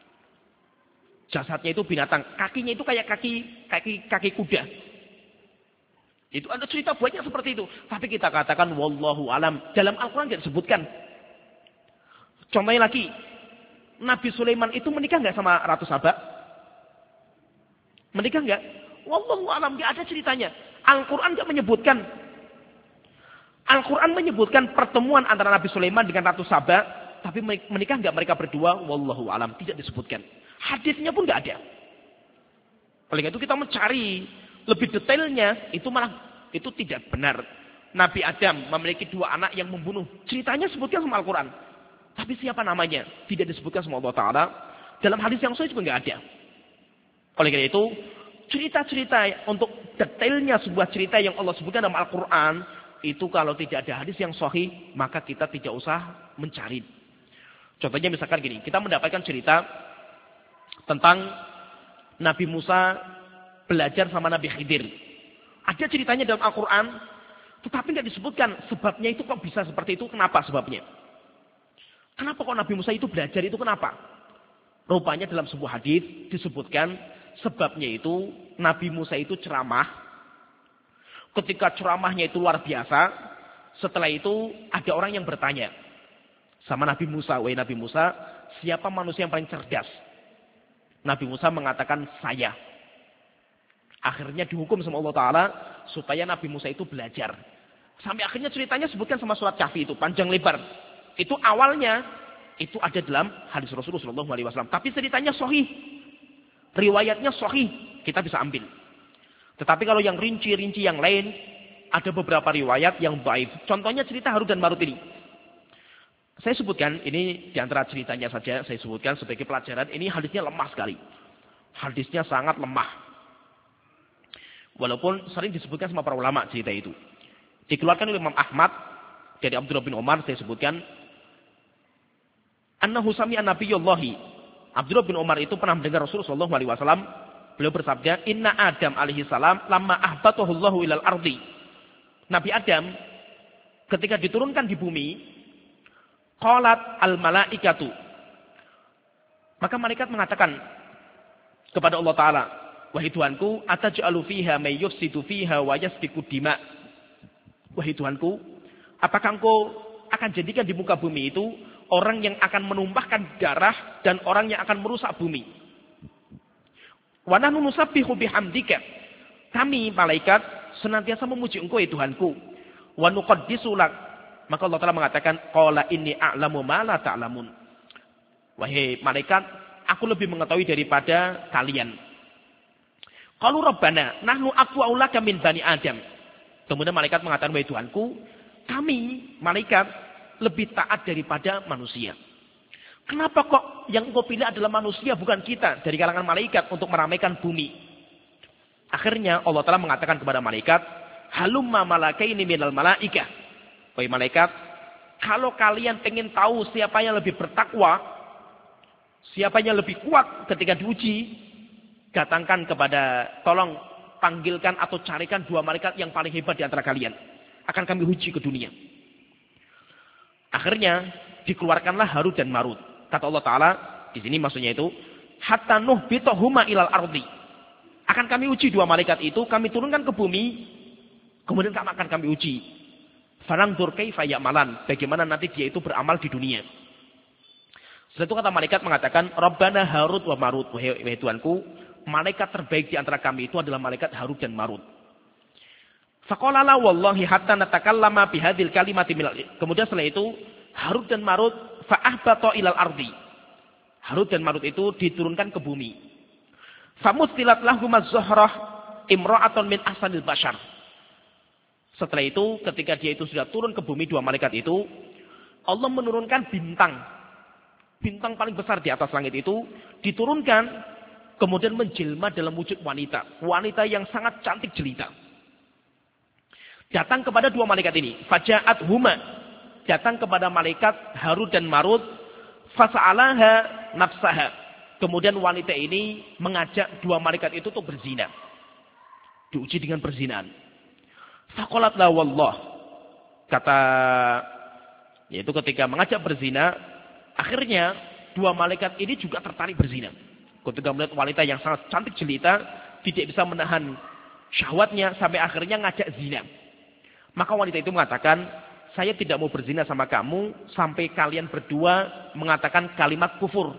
Speaker 1: Jasadnya itu binatang, kakinya itu kayak kaki kaki kaki kuda. Itu ada cerita banyak seperti itu. Tapi kita katakan wallahu alam. Dalam Al-Quran tidak disebutkan. Contohnya lagi, Nabi Sulaiman itu menikah nggak sama Ratu Saba? Menikah nggak? Wallahu alam, nggak ada ceritanya. Al-Quran nggak menyebutkan. Al-Quran menyebutkan pertemuan antara Nabi Sulaiman dengan Ratu Saba, tapi menikah nggak mereka berdua? Wallahu alam, tidak disebutkan. Hadisnya pun nggak ada. Oleh itu kita mencari lebih detailnya, itu malah itu tidak benar. Nabi Adam memiliki dua anak yang membunuh. Ceritanya disebutkan sama Al-Quran. Tapi siapa namanya? Tidak disebutkan sama Allah Ta'ala. Dalam hadis yang sahih juga nggak ada. Oleh karena itu, cerita-cerita untuk detailnya sebuah cerita yang Allah sebutkan dalam Al-Quran, itu kalau tidak ada hadis yang sahih, maka kita tidak usah mencari. Contohnya misalkan gini, kita mendapatkan cerita tentang Nabi Musa belajar sama Nabi Khidir. Ada ceritanya dalam Al-Quran, tetapi tidak disebutkan sebabnya itu kok bisa seperti itu, kenapa sebabnya. Kenapa kok Nabi Musa itu belajar itu kenapa? Rupanya dalam sebuah hadis disebutkan sebabnya itu Nabi Musa itu ceramah. Ketika ceramahnya itu luar biasa, setelah itu ada orang yang bertanya sama Nabi Musa, wahai Nabi Musa, siapa manusia yang paling cerdas? Nabi Musa mengatakan saya. Akhirnya dihukum sama Allah Ta'ala supaya Nabi Musa itu belajar. Sampai akhirnya ceritanya sebutkan sama surat Kahfi itu, panjang lebar. Itu awalnya, itu ada dalam hadis Rasulullah shallallahu alaihi wasallam. Tapi ceritanya sahih. Riwayatnya sahih. Kita bisa ambil. Tetapi kalau yang rinci-rinci yang lain, ada beberapa riwayat yang baik. Contohnya cerita Harut dan Marut ini. Saya sebutkan, ini diantara ceritanya saja, saya sebutkan sebagai pelajaran. Ini hadisnya lemah sekali. Hadisnya sangat lemah. Walaupun sering disebutkan sama para ulama cerita itu. Dikeluarkan oleh Imam Ahmad, dari Abdullah bin Umar, saya sebutkan. Annahu sami'a Nabiyullahi. Abdullah bin Umar itu pernah mendengar Rasulullah shallallahu alaihi wasallam. Beliau bersabda, Inna Adam alaihi salam lama ahbatahullahu ilal ardi. Nabi Adam ketika diturunkan di bumi, qalat al malaikatu. Maka malaikat mengatakan kepada Allah Ta'ala, wahai Tuhanku, ataj'alu fiha may yufsidu fiha wa yasfiku dima. Wahai Tuhanku, apakah engkau akan jadikan di muka bumi itu orang yang akan menumpahkan darah dan orang yang akan merusak bumi? Wa nahnu nusabbihu bihamdika. Kami malaikat senantiasa memuji Engkau ya Tuhanku. Wa nuqaddisu lak. Maka Allah Taala mengatakan, qala inni a'lamu ma la ta'lamun. Wahai malaikat, aku lebih mengetahui daripada kalian. Qalu rabbana nahnu aqwa'u laka min bani Adam. Kemudian malaikat mengatakan, wahai Tuhanku, kami malaikat lebih taat daripada manusia. Kenapa kok yang engkau pilih adalah manusia bukan kita dari kalangan malaikat untuk meramaikan bumi? Akhirnya Allah Ta'ala mengatakan kepada malaikat, halumma malakaini minal malaikah. Wahai malaikat, kalau kalian pengen tahu siapa yang lebih bertakwa, siapa yang lebih kuat ketika diuji, datangkan kepada, tolong panggilkan atau carikan dua malaikat yang paling hebat di antara kalian. Akan kami uji ke dunia. Akhirnya dikeluarkanlah Harut dan Marut. Kata Allah Ta'ala, di sini maksudnya itu, hatta nuhbitahuma ilal ardi. Akan kami uji dua malaikat itu, kami turunkan ke bumi, kemudian akan kami uji. Fananzur kaifa ya'malan, bagaimana nanti dia itu beramal di dunia. Setelah itu kata malaikat mengatakan, Rabbana Harut wa Marut, wahai Tuhanku, malaikat terbaik di antara kami itu adalah malaikat Harut dan Marut. Faqala la wallahi hatta natakallama bihadil kalimati minal. Kemudian setelah itu Harut dan Marut fa'ahbata ilal ardi. Harut dan Marut itu diturunkan ke bumi. Famustilat lahumaz zuhrah imra'atun min ahsanil bashar. Setelah itu ketika dia itu sudah turun ke bumi dua malaikat itu, Allah menurunkan bintang. Bintang paling besar di atas langit itu diturunkan kemudian menjelma dalam wujud wanita. Wanita yang sangat cantik jelita. Datang kepada dua malaikat ini. Faja'at huma. Datang kepada malaikat Harut dan Marut. Fasa'alaha nafsaha. Kemudian wanita ini mengajak dua malaikat itu untuk berzina. Diuji dengan perzinaan. Faqalat la wallah. Kata, yaitu ketika mengajak berzina, akhirnya dua malaikat ini juga tertarik berzina. Ketika melihat wanita yang sangat cantik jelita, tidak bisa menahan syahwatnya sampai akhirnya ngajak zina. Maka wanita itu mengatakan, saya tidak mau berzina sama kamu sampai kalian berdua mengatakan kalimat kufur.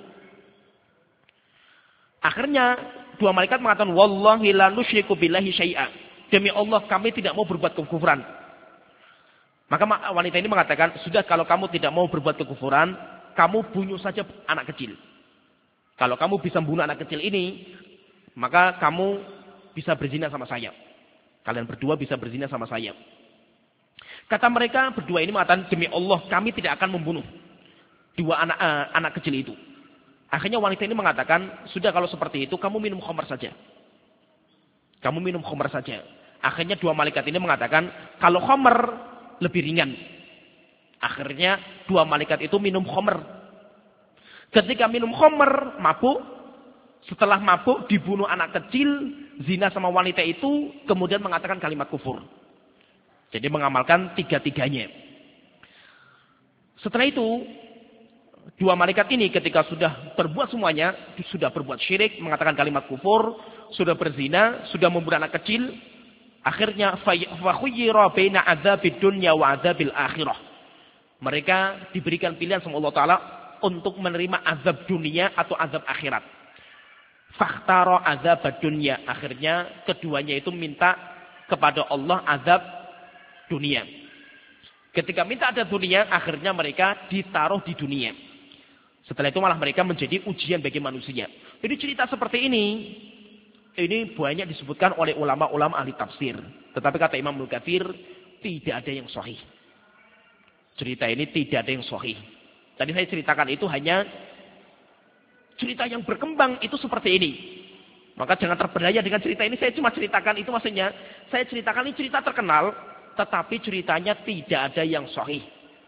Speaker 1: Akhirnya dua malaikat mengatakan, wallahi la nusyriku billahi syai'a. Demi Allah kami tidak mau berbuat kekufuran. Maka wanita ini mengatakan, sudah kalau kamu tidak mau berbuat kekufuran, kamu bunuh saja anak kecil. Kalau kamu bisa membunuh anak kecil ini, maka kamu bisa berzina sama saya. Kalian berdua bisa berzina sama saya. Kata mereka berdua ini mengatakan, demi Allah kami tidak akan membunuh dua anak uh, anak kecil itu. Akhirnya wanita ini mengatakan, sudah kalau seperti itu kamu minum khamar saja. Kamu minum khamar saja. Akhirnya dua malaikat ini mengatakan, kalau khamar lebih ringan. Akhirnya dua malaikat itu minum khamar. Ketika minum khamar, mabuk. Setelah mabuk, dibunuh anak kecil, zina sama wanita itu, kemudian mengatakan kalimat kufur. Jadi mengamalkan tiga-tiganya. Setelah itu, dua malaikat ini ketika sudah berbuat semuanya, sudah berbuat syirik, mengatakan kalimat kufur, sudah berzina, sudah membunuh anak kecil, akhirnya fakhuyyira baina adzabid dunya wa adzabil akhirah. Mereka diberikan pilihan sama Allah Ta'ala untuk menerima azab dunia atau azab akhirat. Fakhtara azab dunia. Akhirnya keduanya itu minta kepada Allah azab dunia. Ketika minta azab dunia, akhirnya mereka ditaruh di dunia. Setelah itu malah mereka menjadi ujian bagi manusia. Jadi cerita seperti ini, ini banyak disebutkan oleh ulama-ulama ahli tafsir. Tetapi kata Imam Ibnu Katsir, tidak ada yang sahih. Cerita ini tidak ada yang sahih. Tadi saya ceritakan itu hanya cerita yang berkembang itu seperti ini. Maka jangan terpedaya dengan cerita ini. Saya cuma ceritakan itu maksudnya. Saya ceritakan ini cerita terkenal. Tetapi ceritanya tidak ada yang sahih.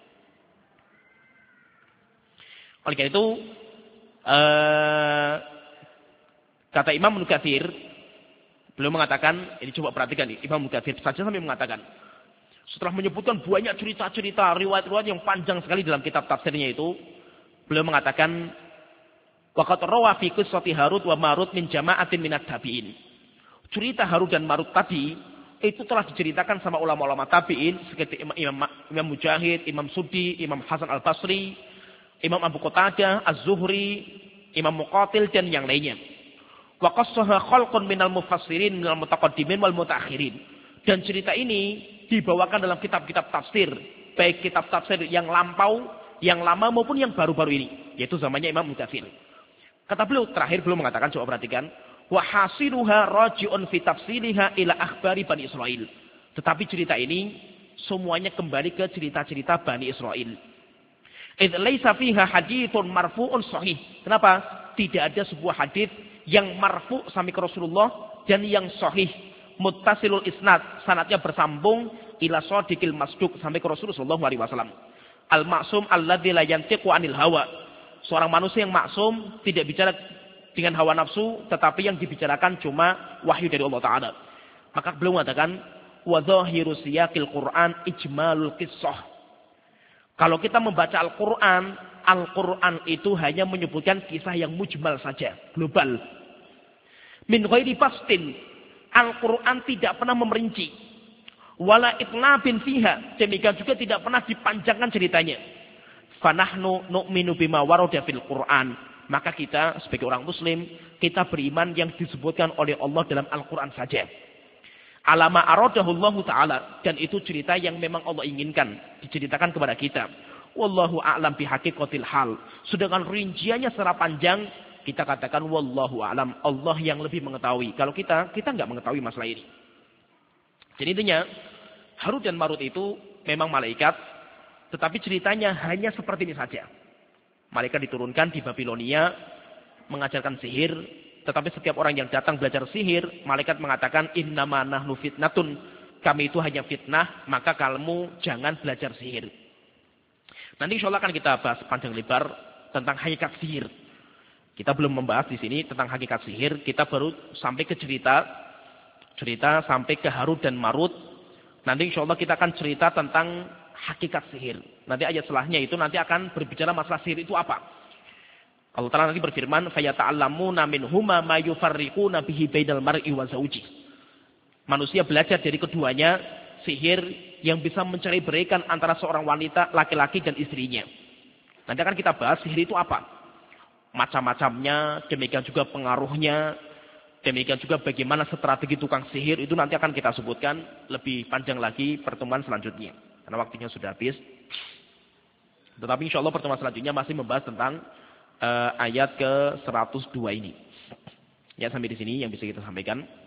Speaker 1: Oleh karena itu. Uh, kata Imam Ibnu Katsir. Beliau mengatakan. Ini coba perhatikan nih. Imam Ibnu Katsir saja sampai mengatakan. Setelah menyebutkan banyak cerita-cerita, riwayat-riwayat yang panjang sekali dalam kitab tafsirnya itu, beliau mengatakan, waqad rawa fi qissati Harut wa Marut min jama'atin minat tabi'in. Cerita Harut dan Marut tadi itu telah diceritakan sama ulama-ulama tabi'in seperti Imam, Imam, Imam Mujahid, Imam Suddi, Imam Hasan Al-Basri, Imam Abu Qatadah, Az-Zuhri, Imam Muqatil dan yang lainnya. Wa qassaha khalqun minal mufassirin minal mutaqaddimin wal mutaakhirin. Dan cerita ini dibawakan dalam kitab-kitab tafsir, baik kitab tafsir yang lampau, yang lama maupun yang baru-baru ini, yaitu zamannya Imam Ibnu Katsir. Kata beliau terakhir beliau mengatakan, coba perhatikan, wa hasiluha raji'un fi tafsiliha ila akhbari Bani Israil. Tetapi cerita ini semuanya kembali ke cerita-cerita Bani Israil. Idz laisa fiha haditsun marfu'un shahih. Kenapa? Tidak ada sebuah hadis yang marfu' sampai ke Rasulullah dan yang sahih. Muttasilul isnad, sanadnya bersambung ila shadiqil masduq sampai ke Rasulullah sallallahu alaihi wasallam. Al-ma'sum alladzi la yantiqu 'anil hawa. Seorang manusia yang maksum, tidak bicara dengan hawa nafsu, tetapi yang dibicarakan cuma wahyu dari Allah Taala. Maka beliau mengatakan, wa dhahiru siyaqil Qur'an ijmalul qissah. Kalau kita membaca Al-Qur'an, Al-Qur'an itu hanya menyebutkan kisah yang mujmal saja, global. Min ghairi fastin. Al-Quran tidak pernah memerinci. Wala itnabin fiha. Demikian juga tidak pernah dipanjangkan ceritanya. Fanahnu nu'minu bima warada fil Quran. Maka kita sebagai orang muslim, kita beriman yang disebutkan oleh Allah dalam Al-Quran saja. Alama aradahullahu ta'ala. Dan itu cerita yang memang Allah inginkan. Diceritakan kepada kita. Wallahu a'lam bihaqiqatil hal. Sedangkan rinciannya secara panjang, kita katakan wallahu a'lam, Allah yang lebih mengetahui. Kalau kita, kita nggak mengetahui masalah ini. Jadi intinya, Harut dan Marut itu memang malaikat, tetapi ceritanya hanya seperti ini saja. Malaikat diturunkan di Babilonia, mengajarkan sihir, tetapi setiap orang yang datang belajar sihir, malaikat mengatakan, innama nahnu fitnatun, kami itu hanya fitnah, maka kamu jangan belajar sihir. Nanti insya Allah akan kita bahas panjang lebar tentang hakikat sihir. Kita belum membahas di sini tentang hakikat sihir. Kita baru sampai ke cerita. Cerita sampai ke Harut dan Marut. Nanti insya Allah kita akan cerita tentang hakikat sihir. Nanti ayat setelahnya itu nanti akan berbicara masalah sihir itu apa. Allah Ta'ala nanti berfirman, fayata'allamuna minhuma ma yufarriquna bihi bainal mar'i wa zawji. Manusia belajar dari keduanya sihir yang bisa mencari berikan antara seorang wanita, laki-laki dan istrinya. Nanti akan kita bahas sihir itu apa? Macam-macamnya, demikian juga pengaruhnya, demikian juga bagaimana strategi tukang sihir, itu nanti akan kita sebutkan lebih panjang lagi pertemuan selanjutnya. Karena waktunya sudah habis. Tetapi insya Allah pertemuan selanjutnya masih membahas tentang uh, ayat ke seratus dua ini. Ya, sampai di sini yang bisa kita sampaikan.